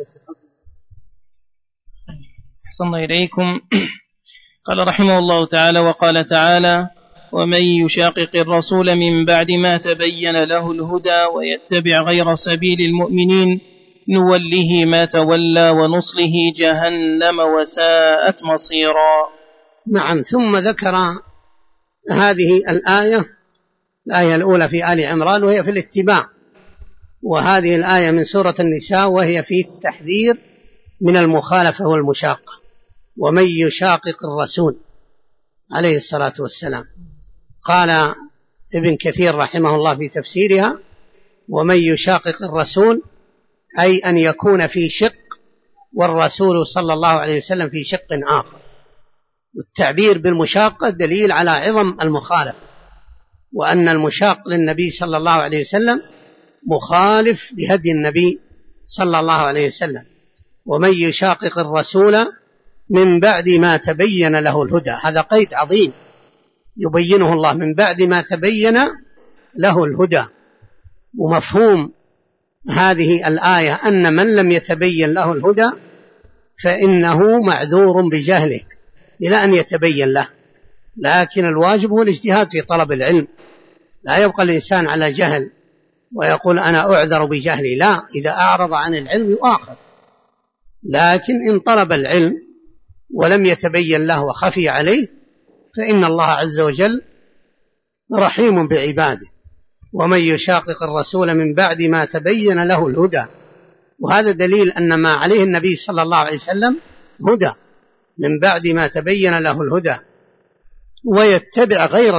صلى الله إليكم. قال رحمه الله تعالى: وقال تعالى: ومن يشاقق الرسول من بعد ما تبين له الهدى ويتبع غير سبيل المؤمنين نوله ما تولى ونصله جهنم وساءت مصيرا. نعم. ثم ذكر هذه الآية الأولى في آل عمران وهي في الاتباع، وهذه الآية من سورة النساء وهي في التحذير من المخالفة والمشاقة. ومن يشاقق الرسول عليه الصلاة والسلام. قال ابن كثير رحمه الله في تفسيرها: ومن يشاقق الرسول أي أن يكون في شق والرسول صلى الله عليه وسلم في شق آخر. والتعبير بالمشاقة دليل على عظم المخالفة، وأن المشاق للنبي صلى الله عليه وسلم مخالف لهدي النبي صلى الله عليه وسلم. ومن يشاقق الرسول من بعد ما تبين له الهدى، هذا قيد عظيم يبينه الله، من بعد ما تبين له الهدى. ومفهوم هذه الآية أن من لم يتبين له الهدى فإنه معذور بجهله إلى أن يتبين له، لكن الواجب هو الاجتهاد في طلب العلم. لا يبقى الإنسان على جهل ويقول أنا أعذر بجهلي، لا، إذا أعرض عن العلم يؤاخذ. لكن إن طلب العلم ولم يتبين له وخفي عليه فإن الله عز وجل رحيم بعباده. ومن يشاقق الرسول من بعد ما تبين له الهدى، وهذا دليل أن ما عليه النبي صلى الله عليه وسلم هدى من بعد ما تبين له الهدى، ويتبع غير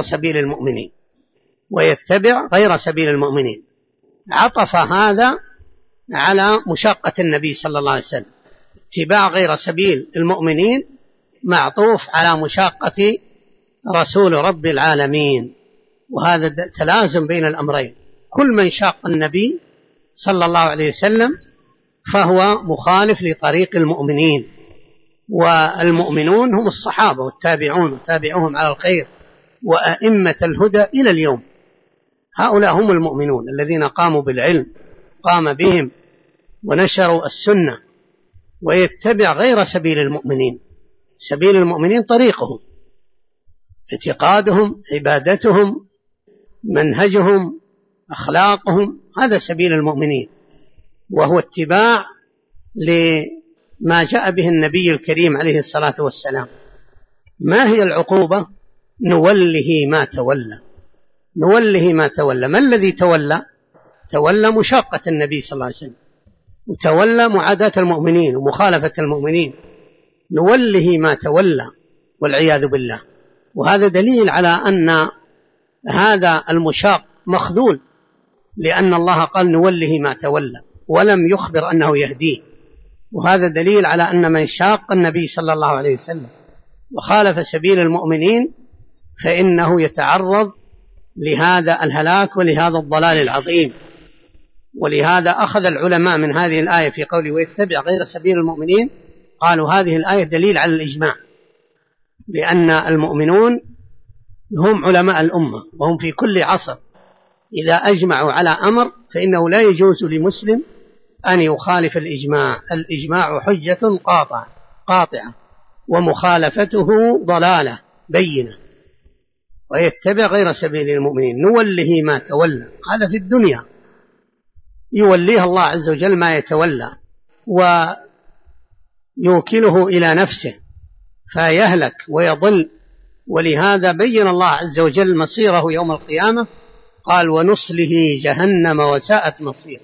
سبيل المؤمنين. عطف هذا على مشاقة النبي صلى الله عليه وسلم. اتباع غير سبيل المؤمنين معطوف على مشاقة رسول رب العالمين، وهذا تلازم بين الأمرين. كل من شاق النبي صلى الله عليه وسلم فهو مخالف لطريق المؤمنين، والمؤمنون هم الصحابة والتابعون وتابعوهم على الخير وأئمة الهدى إلى اليوم. هؤلاء هم المؤمنون الذين قاموا بالعلم، قام بهم ونشروا السنة. ويتبع غير سبيل المؤمنين. سبيل المؤمنين طريقهم، اعتقادهم، عبادتهم، منهجهم، أخلاقهم، هذا سبيل المؤمنين، وهو اتباع لما جاء به النبي الكريم عليه الصلاة والسلام. ما هي العقوبة؟ نوله ما تولى. نوله ما تولى. ما الذي تولى؟ تولى مشاقة النبي صلى الله عليه وسلم، وتولى معاداة المؤمنين ومخالفة المؤمنين. نوله ما تولى والعياذ بالله. وهذا دليل على أن هذا المشاق مخذول، لأن الله قال نوله ما تولى ولم يخبر أنه يهديه. وهذا دليل على أن من شاق النبي صلى الله عليه وسلم وخالف سبيل المؤمنين فإنه يتعرض لهذا الهلاك ولهذا الضلال العظيم. ولهذا أخذ العلماء من هذه الآية في قوله ويتبع غير سبيل المؤمنين، قالوا هذه الآية دليل على الإجماع، لأن المؤمنون هم علماء الأمة وهم في كل عصر إذا أجمعوا على أمر فإنه لا يجوز لمسلم أن يخالف الإجماع. الإجماع حجة قاطعة ومخالفته ضلالة بينة. ويتبع غير سبيل المؤمنين نوله ما تولى، هذا في الدنيا يوليه الله عز وجل ما يتولى ويوكله إلى نفسه فيهلك ويضل. ولهذا بين الله عز وجل مصيره يوم القيامة، قال ونصله جهنم وساءت مصيره،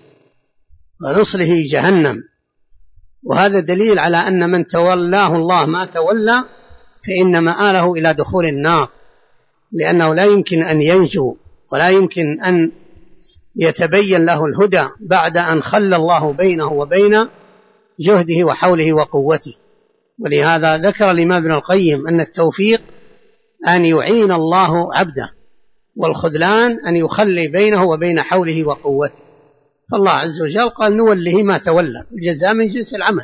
ونصله جهنم. وهذا دليل على أن من تولاه الله ما تولى فإن مآله إلى دخول النار، لأنه لا يمكن أن ينجو ولا يمكن أن يتبين له الهدى بعد أن خلى الله بينه وبين جهده وحوله وقوته. ولهذا ذكر الإمام ابن القيم أن التوفيق أن يعين الله عبده، والخذلان أن يخلي بينه وبين حوله وقوته. فالله عز وجل قال نوله ما تولى، الجزاء من جنس العمل.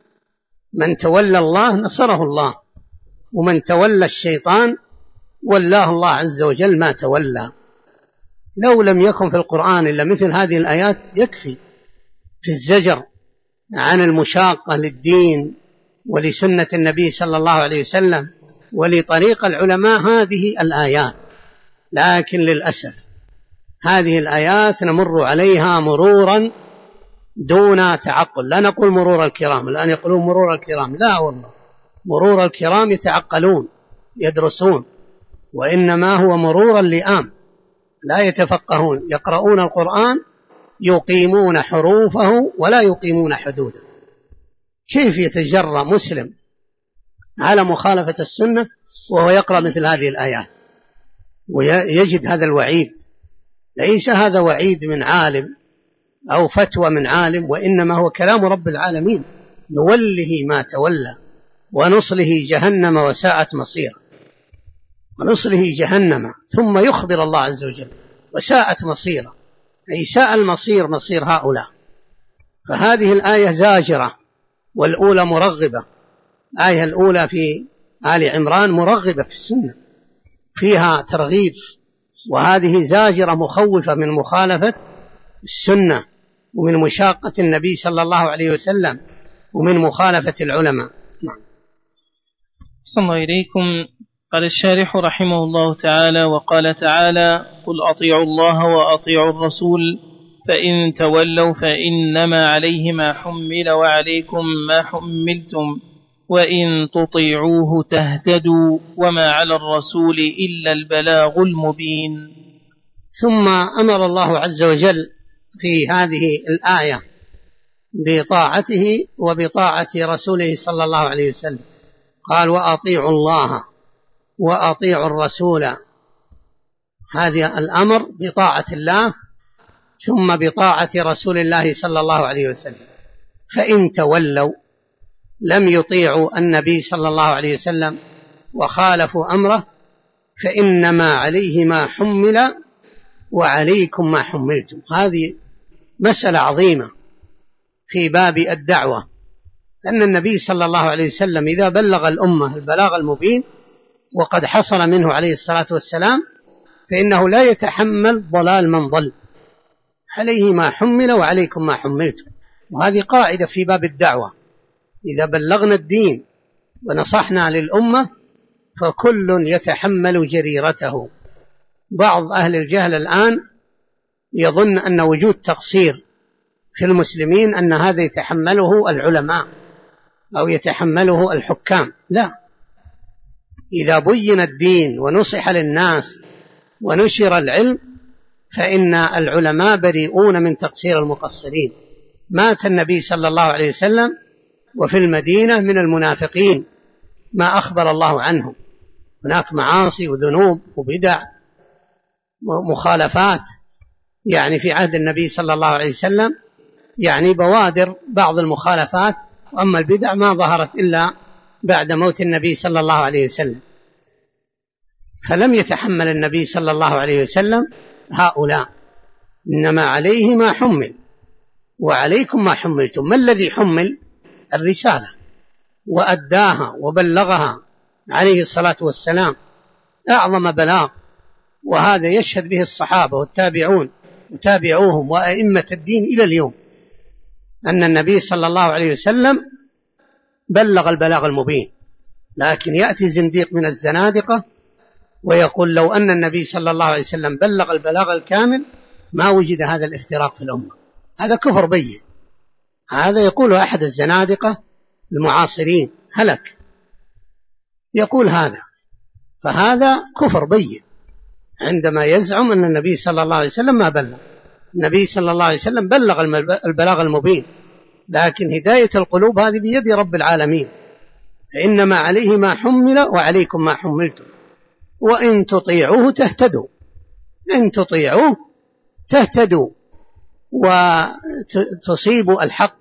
من تولى الله نصره الله، ومن تولى الشيطان ولاه الله عز وجل ما تولى. لو لم يكن في القرآن إلا مثل هذه الآيات يكفي في الزجر عن المشاقة للدين ولسنة النبي صلى الله عليه وسلم ولطريق العلماء هذه الآيات. لكن للأسف هذه الآيات نمر عليها مرورا دون تعقل. لا نقول مرور الكرام، الآن يقولون مرور الكرام، لا والله، مرور الكرام يتعقلون يدرسون، وإنما هو مرور اللئام لا يتفقهون، يقرؤون القرآن يقيمون حروفه ولا يقيمون حدوده. كيف يتجرأ مسلم على مخالفة السنة وهو يقرأ مثل هذه الآيات ويجد هذا الوعيد؟ ليس هذا وعيد من عالم أو فتوى من عالم، وإنما هو كلام رب العالمين نوله ما تولى ونصله جهنم وساءت مصيرا. ونصله جهنم، ثم يخبر الله عز وجل وساءت مصيرا، أي ساء المصير مصير هؤلاء. فهذه الآية زاجرة والأولى مرغبة. الآية الأولى في آل عمران مرغبة في السنة فيها ترغيب، وهذه زاجرة مخوفة من مخالفة السنة ومن مشاقة النبي صلى الله عليه وسلم ومن مخالفة العلماء. صلى الله إليكم. قال الشارح رحمه الله تعالى: وقال تعالى: قل أطيعوا الله وأطيعوا الرسول فإن تولوا فإنما عليه ما حمل وعليكم ما حملتم وإن تطيعوه تهتدوا وما على الرسول إلا البلاغ المبين. ثم أمر الله عز وجل في هذه الآية بطاعته وبطاعة رسوله صلى الله عليه وسلم، قال وأطيعوا الله وأطيعوا الرسول. هذا الأمر بطاعة الله ثم بطاعة رسول الله صلى الله عليه وسلم. فإن تولوا لم يطيعوا النبي صلى الله عليه وسلم وخالفوا أمره فإنما عليه ما حمل وعليكم ما حملتم. هذه مسألة عظيمة في باب الدعوة، أن النبي صلى الله عليه وسلم إذا بلغ الأمة البلاغ المبين وقد حصل منه عليه الصلاة والسلام فإنه لا يتحمل ضلال من ضل، عليه ما حمل وعليكم ما حملتم. وهذه قاعدة في باب الدعوة، إذا بلغنا الدين ونصحنا للأمة فكل يتحمل جريرته. بعض أهل الجهل الآن يظن أن وجود تقصير في المسلمين أن هذا يتحمله العلماء أو يتحمله الحكام، لا، إذا بين الدين ونصح للناس ونشر العلم فإن العلماء بريئون من تقصير المقصرين. مات النبي صلى الله عليه وسلم وفي المدينة من المنافقين ما أخبر الله عنه. هناك معاصي وذنوب وبدع ومخالفات يعني في عهد النبي صلى الله عليه وسلم، يعني بوادر بعض المخالفات، وأما البدع ما ظهرت إلا بعد موت النبي صلى الله عليه وسلم. فلم يتحمل النبي صلى الله عليه وسلم هؤلاء، إنما عليه ما حمل وعليكم ما حملتم. ما الذي حمل؟ الرسالة، وأداها وبلغها عليه الصلاة والسلام أعظم بلاغ. وهذا يشهد به الصحابة والتابعون وتابعوهم وأئمة الدين إلى اليوم، أن النبي صلى الله عليه وسلم بلغ البلاغ المبين. لكن يأتي زنديق من الزنادقة ويقول لو أن النبي صلى الله عليه وسلم بلغ البلاغ الكامل ما وجد هذا الافتراق في الأمة. هذا كفر بين، هذا يقوله أحد الزنادقة المعاصرين هلك يقول هذا، فهذا كفر بين عندما يزعم أن النبي صلى الله عليه وسلم ما بلغ. النبي صلى الله عليه وسلم بلغ البلاغ المبين، لكن هداية القلوب هذه بيد رب العالمين. فإنما عليه ما حمل وعليكم ما حملتم، وإن تطيعوه تهتدوا. إن تطيعوه تهتدوا وتصيبوا الحق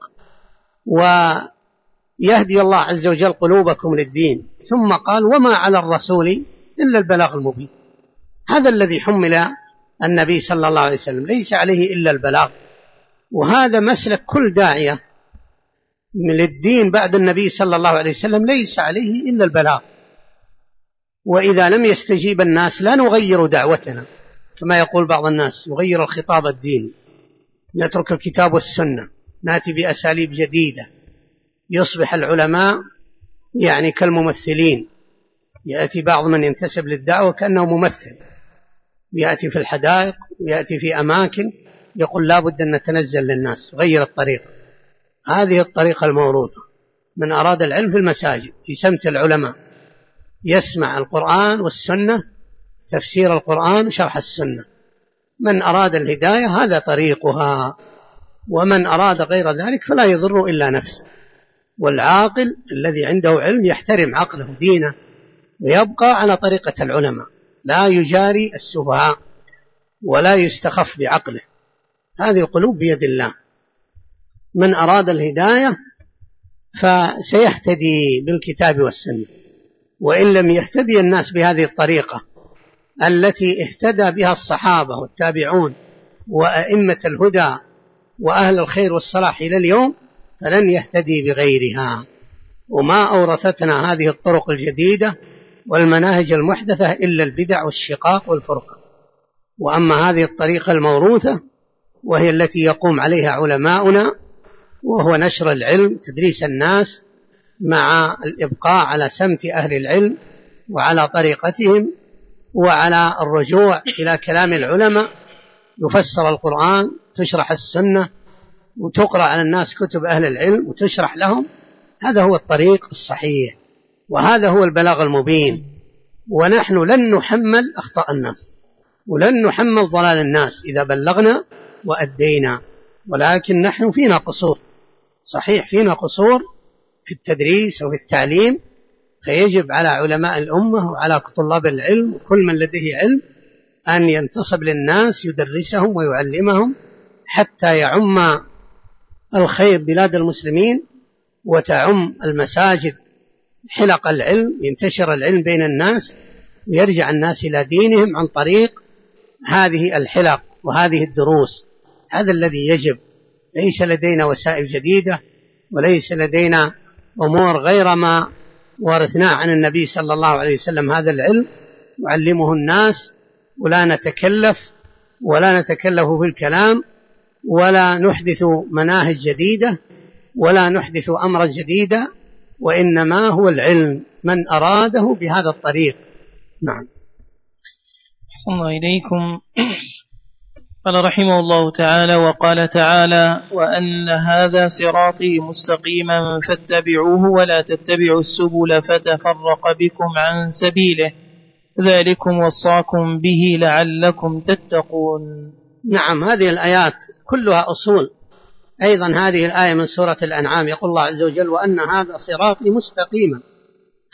ويهدي الله عز وجل قلوبكم للدين. ثم قال وما على الرسول إلا البلاغ المبين. هذا الذي حمل النبي صلى الله عليه وسلم، ليس عليه إلا البلاغ. وهذا مسلك كل داعية من الدين بعد النبي صلى الله عليه وسلم، ليس عليه إلا البلاغ. وإذا لم يستجيب الناس لا نغير دعوتنا، كما يقول بعض الناس نغير الخطاب الديني، نترك الكتاب والسنة، نأتي بأساليب جديدة، يصبح العلماء يعني كالممثلين. يأتي بعض من ينتسب للدعوة كأنه ممثل، يأتي في الحدائق ويأتي في أماكن يقول لا بد أن نتنزل للناس، غير الطريقة. هذه الطريقة الموروثة. من أراد العلم في المساجد في سمت العلماء يسمع القرآن والسنة، تفسير القرآن وشرح السنة. من أراد الهداية هذا طريقها، ومن أراد غير ذلك فلا يضر إلا نفسه. والعاقل الذي عنده علم يحترم عقله دينه ويبقى على طريقة العلماء، لا يجاري السفهاء ولا يستخف بعقله. هذه القلوب بيد الله. من أراد الهداية فسيهتدي بالكتاب والسنة، وإن لم يهتدي الناس بهذه الطريقة التي اهتدى بها الصحابة والتابعون وأئمة الهدى وأهل الخير والصلاح إلى اليوم، فلن يهتدي بغيرها. وما أورثتنا هذه الطرق الجديدة والمناهج المحدثة إلا البدع والشقاق والفرقة. وأما هذه الطريقة الموروثة وهي التي يقوم عليها علماؤنا، وهو نشر العلم، تدريس الناس مع الإبقاء على سمت أهل العلم وعلى طريقتهم وعلى الرجوع إلى كلام العلماء، يفسر القرآن، تشرح السنة، وتقرأ على الناس كتب أهل العلم وتشرح لهم. هذا هو الطريق الصحيح، وهذا هو البلاغ المبين. ونحن لن نحمل أخطاء الناس ولن نحمل ضلال الناس إذا بلغنا وأدينا، ولكن نحن فينا قصور، صحيح فينا قصور في التدريس وفي التعليم، فيجب على علماء الأمة وعلى طلاب العلم وكل من لديه علم أن ينتصب للناس يدرسهم ويعلمهم حتى يعم الخير بلاد المسلمين وتعم المساجد حلق العلم، ينتشر العلم بين الناس ويرجع الناس إلى دينهم عن طريق هذه الحلق وهذه الدروس. هذا الذي يجب. ليس لدينا وسائل جديدة وليس لدينا أمور غير ما ورثناه عن النبي صلى الله عليه وسلم. هذا العلم نعلمه الناس، ولا نتكلف في الكلام، ولا نحدث مناهج جديدة، ولا نحدث أمرا جديدا، وإنما هو العلم من أراده بهذا الطريق. نعم. أحسن الله إليكم. قال رحمه الله تعالى: وقال تعالى: وأن هذا صراطي مستقيما فاتبعوه ولا تتبعوا السبل فتفرق بكم عن سبيله ذلكم وصاكم به لعلكم تتقون. نعم، هذه الآيات كلها أصول. أيضا هذه الآية من سورة الأنعام يقول الله عز وجل: وأن هذا صراطي مستقيما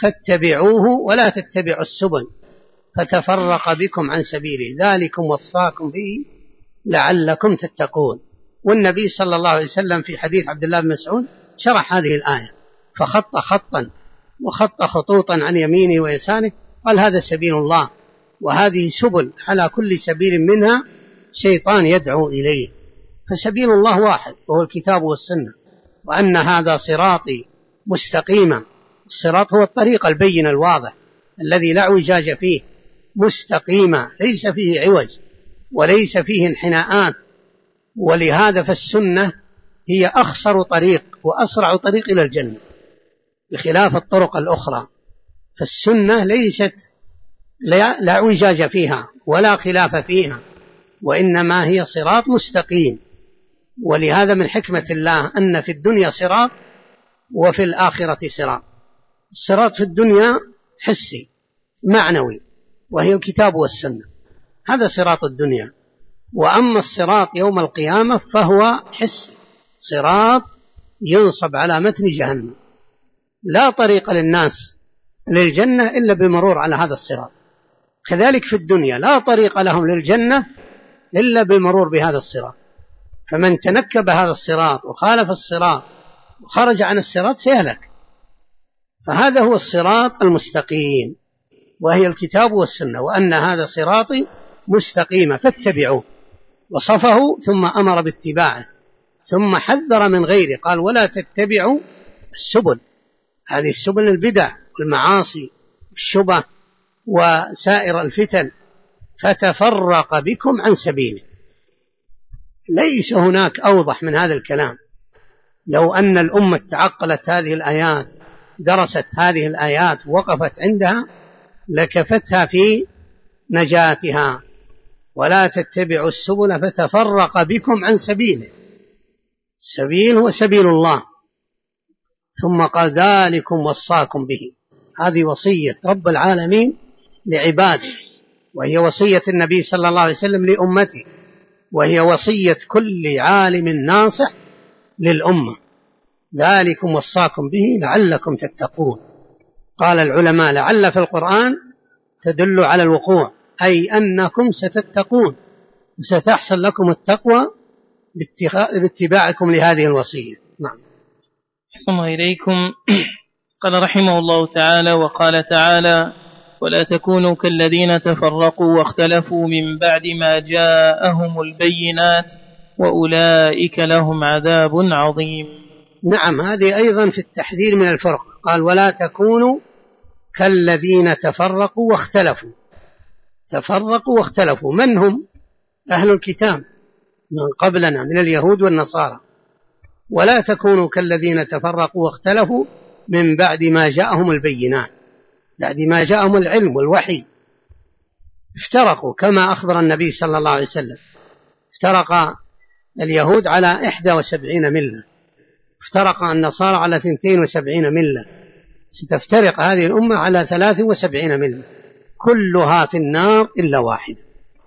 فاتبعوه ولا تتبعوا السبل فتفرق بكم عن سبيله ذلكم وصاكم به لعلكم تتقون. والنبي صلى الله عليه وسلم في حديث عبد الله بن مسعود شرح هذه الآية فخط خطا وخط خطوطا عن يمينه ويساره، قال هذا سبيل الله وهذه سبل على كل سبيل منها شيطان يدعو إليه، فسبيل الله واحد وهو الكتاب والسنة، وأن هذا صراطي مستقيما. الصراط هو الطريق البين الواضح الذي لا اعوجاج فيه، مستقيما ليس فيه عوج وليس فيه انحناءات. ولهذا فالسنة هي أخصر طريق وأسرع طريق إلى الجنة بخلاف الطرق الأخرى، فالسنة ليست لا اعوجاج فيها ولا خلاف فيها، وإنما هي صراط مستقيم. ولهذا من حكمة الله أن في الدنيا صراط وفي الآخرة صراط. الصراط في الدنيا حسي معنوي وهي الكتاب والسنة، هذا صراط الدنيا. وأما الصراط يوم القيامة فهو حسي، صراط ينصب على متن جهنم، لا طريق للناس للجنة إلا بالمرور على هذا الصراط. كذلك في الدنيا لا طريق لهم للجنة إلا بالمرور بهذا الصراط، فمن تنكب هذا الصراط وخالف الصراط وخرج عن الصراط سيهلك. فهذا هو الصراط المستقيم وهي الكتاب والسنة، وأن هذا صراطي مستقيم فاتبعوه، وصفه ثم أمر باتباعه، ثم حذر من غيره قال ولا تتبعوا السبل، هذه السبل البدع والمعاصي والشبه وسائر الفتن، فتفرق بكم عن سبيله. ليس هناك أوضح من هذا الكلام. لو أن الأمة تعقلت هذه الآيات، درست هذه الآيات وقفت عندها لكفتها في نجاتها. ولا تتبعوا السبل فتفرق بكم عن سبيله، السبيل هو سبيل الله. ثم قال ذلكم وصاكم به، هذه وصية رب العالمين لعباده، وهي وصية النبي صلى الله عليه وسلم لأمته، وهي وصية كل عالم ناصح للأمة. ذلكم وصاكم به لعلكم تتقون. قال العلماء لعل في القرآن تدل على الوقوع، أي أنكم ستتقون وستحصل لكم التقوى باتباعكم لهذه الوصية. نعم. أحسن إليكم. قال رحمه الله تعالى وقال تعالى ولا تكونوا كالذين تفرقوا واختلفوا من بعد ما جاءهم البينات وأولئك لهم عذاب عظيم. نعم، هذه أيضا في التحذير من الفرق. قال ولا تكونوا كالذين تفرقوا واختلفوا. تفرقوا واختلفوا من هم؟ أهل الكتاب من قبلنا من اليهود والنصارى. ولا تكونوا كالذين تفرقوا واختلفوا من بعد ما جاءهم البينات، بعد ما جاءهم العلم والوحي افترقوا، كما أخبر النبي صلى الله عليه وسلم افترق اليهود على 71 ملة، افترق النصارى على 72 ملة، ستفترق هذه الأمة على 73 ملة، كلها في النار إلا واحدة.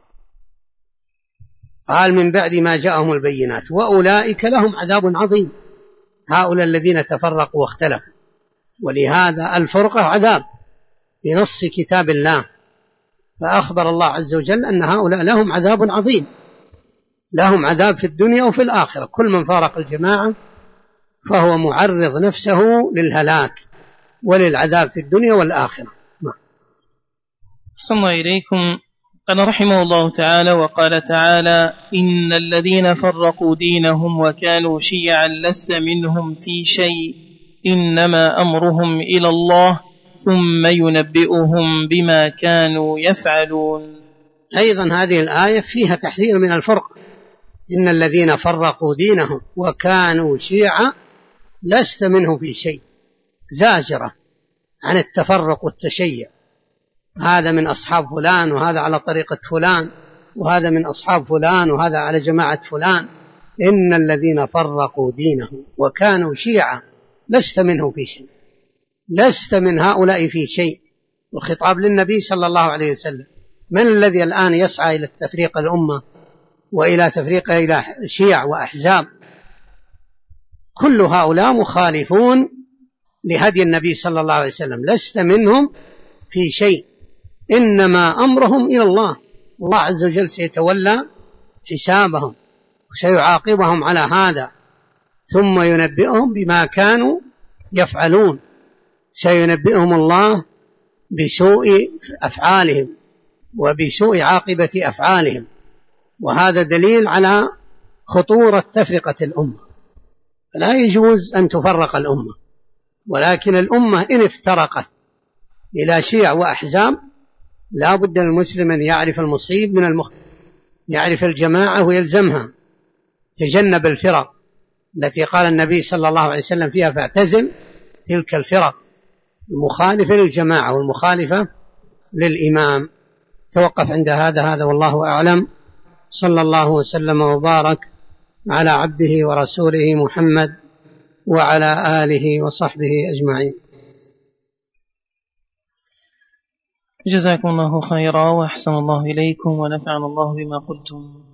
قال من بعد ما جاءهم البينات وأولئك لهم عذاب عظيم، هؤلاء الذين تفرقوا واختلفوا. ولهذا الفرقة عذاب بنص كتاب الله، فأخبر الله عز وجل أن هؤلاء لهم عذاب عظيم، لهم عذاب في الدنيا وفي الآخرة. كل من فارق الجماعة فهو معرض نفسه للهلاك وللعذاب في الدنيا والآخرة. أحسن إليكم. قال رحمه الله تعالى وقال تعالى إن الذين فرقوا دينهم وكانوا شيعا لست منهم في شيء إنما أمرهم إلى الله ثم ينبئهم بما كانوا يفعلون. أيضا هذه الآية فيها تحذير من الفرق. إن الذين فرقوا دينهم وكانوا شيعا لست منهم في شيء، زاجرة عن التفرق والتشيع، هذا من أصحاب فلان وهذا على طريقة فلان وهذا من أصحاب فلان وهذا على جماعة فلان. إن الذين فرقوا دينهم وكانوا شيعا لست منهم في شيء، لست من هؤلاء في شيء. والخطاب للنبي صلى الله عليه وسلم. من الذي الآن يسعى إلى التفريق الأمة وإلى تفريقها إلى شيع وأحزاب؟ كل هؤلاء مخالفون لهدي النبي صلى الله عليه وسلم، لست منهم في شيء، إنما أمرهم إلى الله، الله عز وجل سيتولى حسابهم وسيعاقبهم على هذا، ثم ينبئهم بما كانوا يفعلون، سينبئهم الله بسوء أفعالهم وبسوء عاقبة أفعالهم. وهذا دليل على خطورة تفرقة الأمة، لا يجوز أن تفرق الأمة، ولكن الأمة إن افترقت إلى شيع وأحزاب لا بد للمسلم أن يعرف المصيب من المخطئ، يعرف الجماعة ويلزمها، تجنب الفرق التي قال النبي صلى الله عليه وسلم فيها فاعتزل تلك الفرق المخالفة للجماعة والمخالفة للإمام. توقف عند هذا والله أعلم. صلى الله وسلم وبارك على عبده ورسوله محمد وعلى آله وصحبه أجمعين. جزاكم الله خيرا وأحسن الله إليكم ونفعنا الله بما قلتم.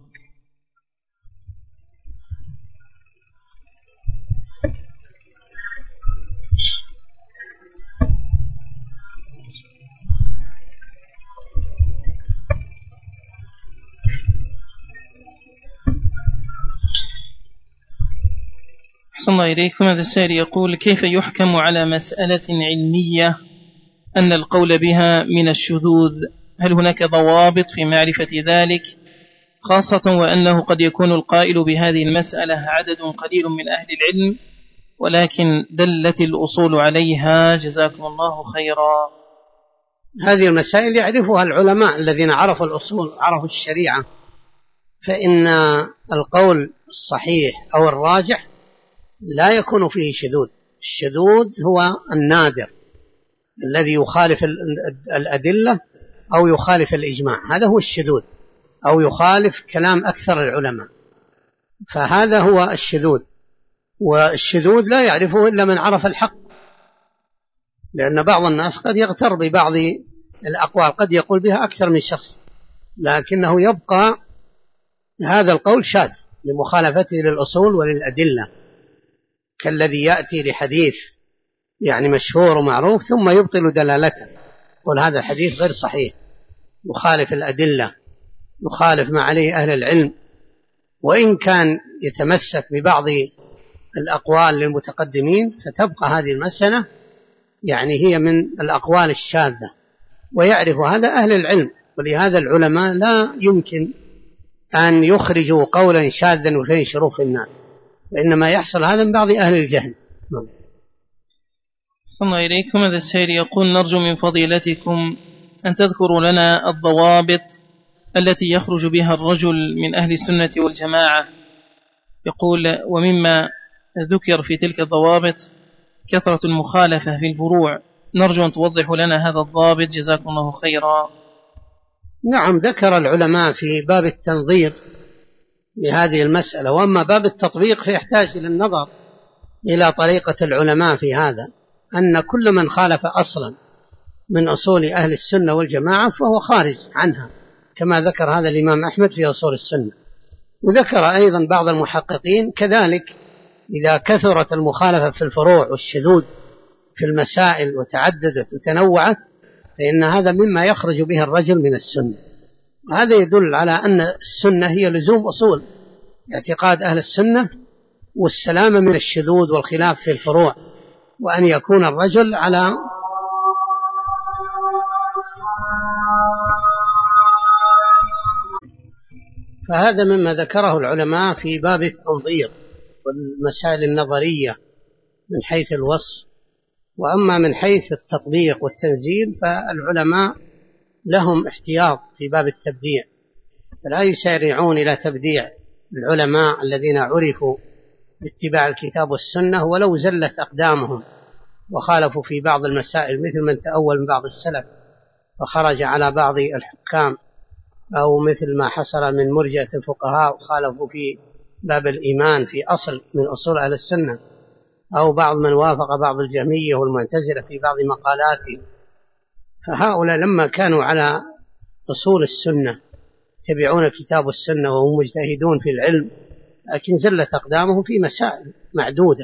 أحسن الله إليكم. هذا السائل يقول: كيف يحكم على مسألة علمية أن القول بها من الشذوذ؟ هل هناك ضوابط في معرفة ذلك، خاصة وأنه قد يكون القائل بهذه المسألة عدد قليل من أهل العلم ولكن دلت الأصول عليها؟ جزاكم الله خيرا. هذه المسائل يعرفها العلماء الذين عرفوا الأصول، عرفوا الشريعة، فإن القول الصحيح أو الراجح لا يكون فيه شذوذ. الشذوذ هو النادر الذي يخالف الأدلة أو يخالف الإجماع، هذا هو الشذوذ، أو يخالف كلام أكثر العلماء، فهذا هو الشذوذ. والشذوذ لا يعرفه إلا من عرف الحق، لأن بعض الناس قد يغتر ببعض الأقوال، قد يقول بها أكثر من شخص، لكنه يبقى هذا القول شاذ لمخالفته للأصول وللأدلة، كالذي يأتي لحديث يعني مشهور ومعروف ثم يبطل دلالته، يقول هذا الحديث غير صحيح، يخالف الأدلة، يخالف ما عليه أهل العلم، وإن كان يتمسك ببعض الأقوال للمتقدمين، فتبقى هذه المسألة يعني هي من الأقوال الشاذة، ويعرف هذا أهل العلم. ولهذا العلماء لا يمكن أن يخرجوا قولا شاذا وينشروه في الناس، وإنما يحصل هذا من بعض أهل الجهل. صلى الله إليكم. هذا السائل يقول: نرجو من فضيلتكم أن تذكروا لنا الضوابط التي يخرج بها الرجل من أهل السنة والجماعة. يقول: ومما ذكر في تلك الضوابط كثرة المخالفة في الفروع، نرجو أن توضحوا لنا هذا الضابط، جزاكم الله خيرا. نعم، ذكر العلماء في باب التنظير لهذه المسألة، وأما باب التطبيق فيحتاج إلى النظر إلى طريقة العلماء في هذا، أن كل من خالف أصلا من أصول أهل السنة والجماعة فهو خارج عنها، كما ذكر هذا الإمام أحمد في أصول السنة. وذكر أيضا بعض المحققين كذلك، إذا كثرت المخالفة في الفروع والشذوذ في المسائل وتعددت وتنوعت، فإن هذا مما يخرج به الرجل من السنة. وهذا يدل على أن السنة هي لزوم أصول اعتقاد أهل السنة والسلامة من الشذوذ والخلاف في الفروع، وأن يكون الرجل على فهذا مما ذكره العلماء في باب التنظير والمسائل النظرية من حيث الوصف. وأما من حيث التطبيق والتنزيل فالعلماء لهم احتياط في باب التبديع، فلا يسارعون إلى تبديع العلماء الذين عرفوا باتباع الكتاب والسنة ولو زلت أقدامهم وخالفوا في بعض المسائل، مثل من تأول من بعض السلف فخرج على بعض الحكام، أو مثل ما حصل من مرجئة الفقهاء وخالفوا في باب الإيمان في أصل من أصول أهل السنة، أو بعض من وافق بعض الجهمية والمعتزلة في بعض مقالاتهم. فهؤلاء لما كانوا على أصول السنة يتبعون الكتاب والسنة وهم مجتهدون في العلم، لكن زلت أقدامهم في مسائل معدودة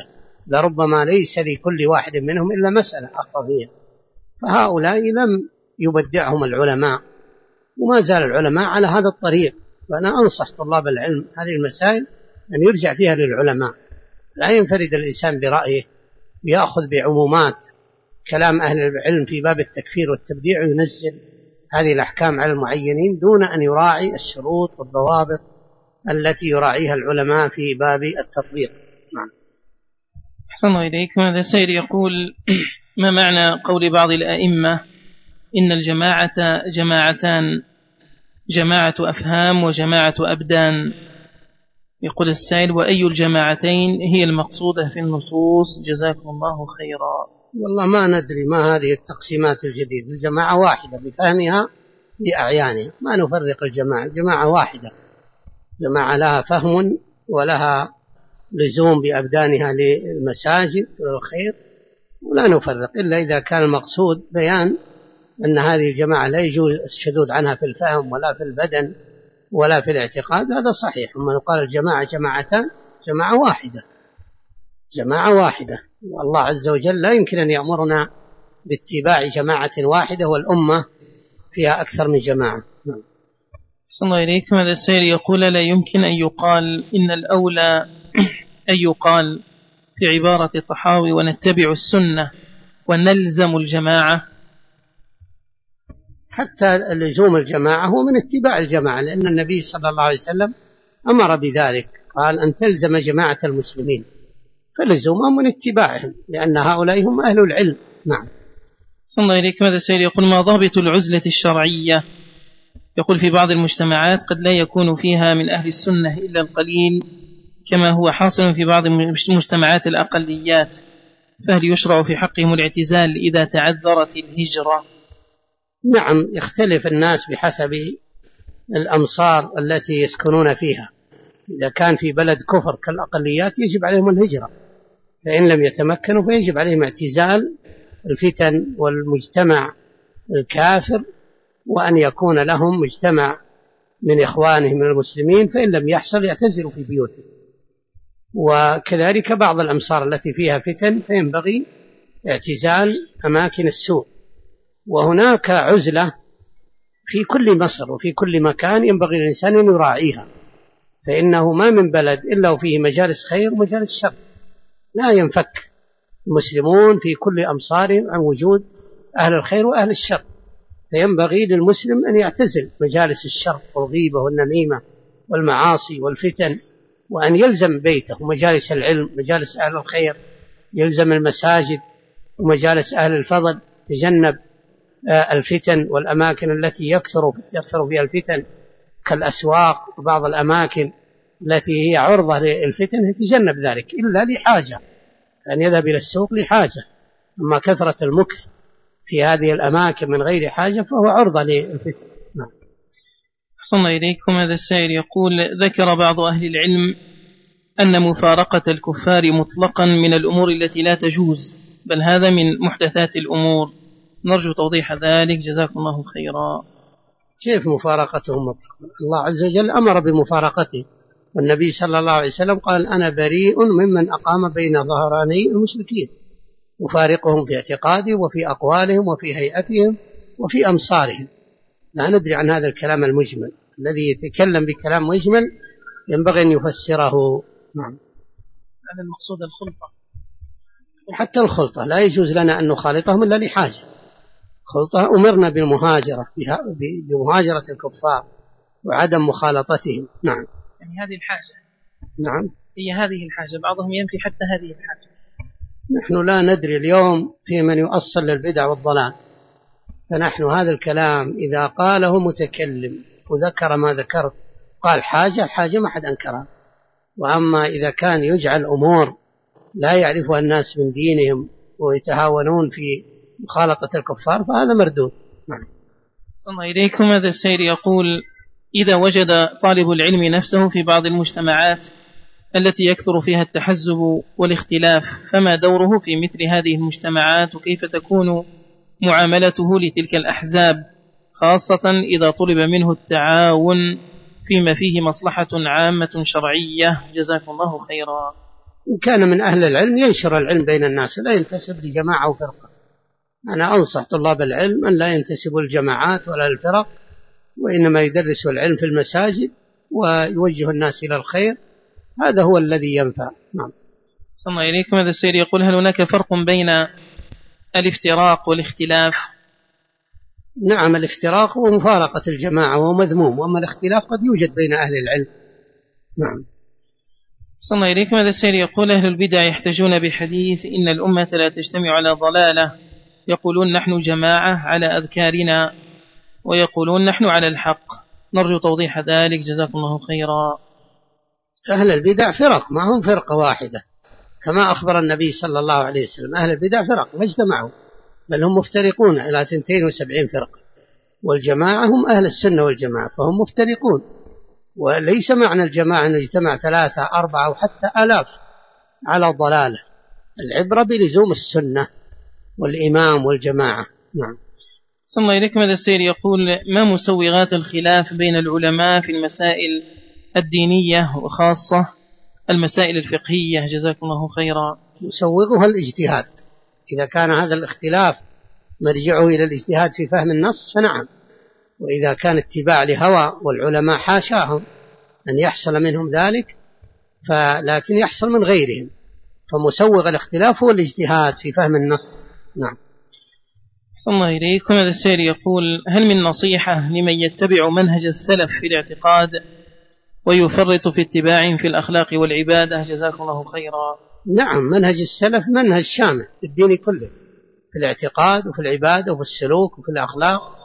لربما ليس لكل واحد منهم إلا مسألة أخطأ فيها، فهؤلاء لم يبدعهم العلماء، وما زال العلماء على هذا الطريق. فأنا أنصح طلاب العلم هذه المسائل أن يرجع فيها للعلماء، لا ينفرد الإنسان برأيه، يأخذ بعمومات كلام أهل العلم في باب التكفير والتبديع وينزل هذه الأحكام على المعينين دون أن يراعي الشروط والضوابط التي يراعيها العلماء في باب التطبيق. نعم. أحسن الله إليكم. هذا سائل يقول: ما معنى قول بعض الأئمة إن الجماعة جماعتان، جماعة أفهام وجماعة أبدان؟ يقول السائل: وأي الجماعتين هي المقصودة في النصوص؟ جزاكم الله خيرا. والله ما ندري ما هذه التقسيمات الجديدة. الجماعة واحدة بفهمها بأعيانها، ما نفرق الجماعة، الجماعة واحدة، جماعة لها فهم ولها لزوم بأبدانها للمساجد والخير، ولا نفرق إلا إذا كان المقصود بيان أن هذه الجماعة لا يجوز الشذوذ عنها في الفهم ولا في البدن ولا في الاعتقاد، هذا صحيح. أما يقال الجماعة جماعتان، جماعة واحدة، جماعة واحدة. والله عز وجل لا يمكن أن يأمرنا باتباع جماعة واحدة والأمة فيها أكثر من جماعة. نعم. صلى الله إليكم. هذا السائل يقول: لا يمكن أن يقال إن الأولى أن يقال في عبارة الطحاوي ونتبع السنة ونلزم الجماعة؟ حتى لزوم الجماعة هو من اتباع الجماعة، لأن النبي صلى الله عليه وسلم أمر بذلك، قال أن تلزم جماعة المسلمين، فلزومهم من اتباعهم، لأن هؤلاء هم أهل العلم. نعم. صلى الله إليكم. هذا السائل يقول: ما ضابط العزلة الشرعية؟ يقول: في بعض المجتمعات قد لا يكون فيها من أهل السنة إلا القليل، كما هو حاصل في بعض مجتمعات الأقليات، فهل يشرع في حقهم الاعتزال إذا تعذرت الهجرة؟ نعم، يختلف الناس بحسب الأمصار التي يسكنون فيها. إذا كان في بلد كفر كالأقليات يجب عليهم الهجرة، فإن لم يتمكنوا فيجب عليهم اعتزال الفتن والمجتمع الكافر، وأن يكون لهم مجتمع من إخوانهم المسلمين، فإن لم يحصل يعتزلوا في بيوتهم. وكذلك بعض الأمصار التي فيها فتن فينبغي اعتزال أماكن السوء. وهناك عزلة في كل مصر وفي كل مكان ينبغي الإنسان أن يراعيها، فإنه ما من بلد إلا وفيه مجالس خير ومجالس شر، لا ينفك المسلمون في كل أمصارهم عن وجود أهل الخير وأهل الشر، فينبغي للمسلم أن يعتزل مجالس الشر والغيبة والنميمة والمعاصي والفتن، وأن يلزم بيته ومجالس العلم، مجالس أهل الخير، يلزم المساجد ومجالس أهل الفضل، تجنب الفتن والأماكن التي يكثر فيها الفتن كالأسواق وبعض الأماكن التي هي عرضة للفتن، يتجنب ذلك إلا لحاجة، أن يذهب إلى السوق لحاجة. أما كثرة المكث في هذه الأماكن من غير حاجة فهو عرضة للفتن. نعم. أحسن الله إليكم. هذا السائل يقول: ذكر بعض أهل العلم أن مفارقة الكفار مطلقا من الأمور التي لا تجوز، بل هذا من محدثات الأمور، نرجو توضيح ذلك جزاكم الله خيرا. كيف مفارقتهم مطلقا؟ الله عز وجل أمر بمفارقته، والنبي صلى الله عليه وسلم قال: أنا بريء ممن أقام بين ظهراني المشركين، يفارقهم في اعتقادهم وفي أقوالهم وفي هيئتهم وفي أمصارهم. لا ندري عن هذا الكلام المجمل، الذي يتكلم بكلام مجمل ينبغي أن يفسره. نعم. هذا المقصود الخلطة، حتى الخلطة لا يجوز لنا أن نخالطهم إلا لحاجة. خلطة أمرنا بالمهاجرة، بمهاجرة الكفار وعدم مخالطتهم. نعم. يعني هذه الحاجة. نعم، هي هذه الحاجة، بعضهم ينفي حتى هذه الحاجة. نحن لا ندري اليوم في من يؤصل للبدع والضلال، فنحن هذا الكلام إذا قاله متكلم وذكر ما ذكرت قال حاجة ما حد أنكرها. وأما إذا كان يجعل أمور لا يعرفها الناس من دينهم ويتهاونون في مخالطة الكفار فهذا مردود. نعم. صلى الله إليكم. هذا السائل يقول: إذا وجد طالب العلم نفسه في بعض المجتمعات التي يكثر فيها التحزب والاختلاف، فما دوره في مثل هذه المجتمعات، وكيف تكون معاملته لتلك الأحزاب، خاصة إذا طلب منه التعاون فيما فيه مصلحة عامة شرعية؟ جزاكم الله خيرا. إن كان من أهل العلم ينشر العلم بين الناس، لا ينتسب لجماعة وفرقة. أنا أنصح طلاب العلم أن لا ينتسبوا للجماعات ولا للفرق، وإنما يدرسوا العلم في المساجد ويوجه الناس إلى الخير، هذا هو الذي ينفع. نعم. صلى الله إليكم. هذا السيد يقول: هل هناك فرق بين الافتراق والاختلاف؟ نعم، الافتراق هو مفارقة الجماعة وهو مذموم، وأما الاختلاف قد يوجد بين أهل العلم. نعم. صلى الله إليكم. هذا السيد يقول: أهل البدع يحتجون بحديث إن الأمة لا تجتمع على ضلالة، يقولون نحن جماعة على أذكارنا، ويقولون نحن على الحق، نرجو توضيح ذلك جزاكم الله خيرا. أهل البدع فرق، ما هم فرقة واحدة، كما أخبر النبي صلى الله عليه وسلم أهل البدع فرق ما اجتمعوا، بل هم مفترقون إلى 72 فرقة، والجماعة هم أهل السنة والجماعة، فهم مفترقون. وليس معنى الجماعة أن يجتمع 3 4 وحتى آلاف على ضلالة، العبرة بلزوم السنة والإمام والجماعة. نعم. صلى الله إليكم. هذا السيد يقول: ما مسوغات الخلاف بين العلماء في المسائل الدينية وخاصة المسائل الفقهية جزاكم الله خيرا؟ مسوغها الاجتهاد، إذا كان هذا الاختلاف مرجعه إلى الاجتهاد في فهم النص فنعم، وإذا كان اتباع لهوى والعلماء حاشاهم أن يحصل منهم ذلك، لكن يحصل من غيرهم، فمسوغ الاختلاف هو الاجتهاد في فهم النص. نعم. صلى الله إليكم. هذا السيد يقول: هل من نصيحة لمن يتبع منهج السلف في الاعتقاد ويفرط في اتباع في الأخلاق والعبادة جزاكم الله خيرا؟ نعم، منهج السلف منهج شامل في الدين كله، في الاعتقاد وفي العبادة وفي السلوك وفي الأخلاق،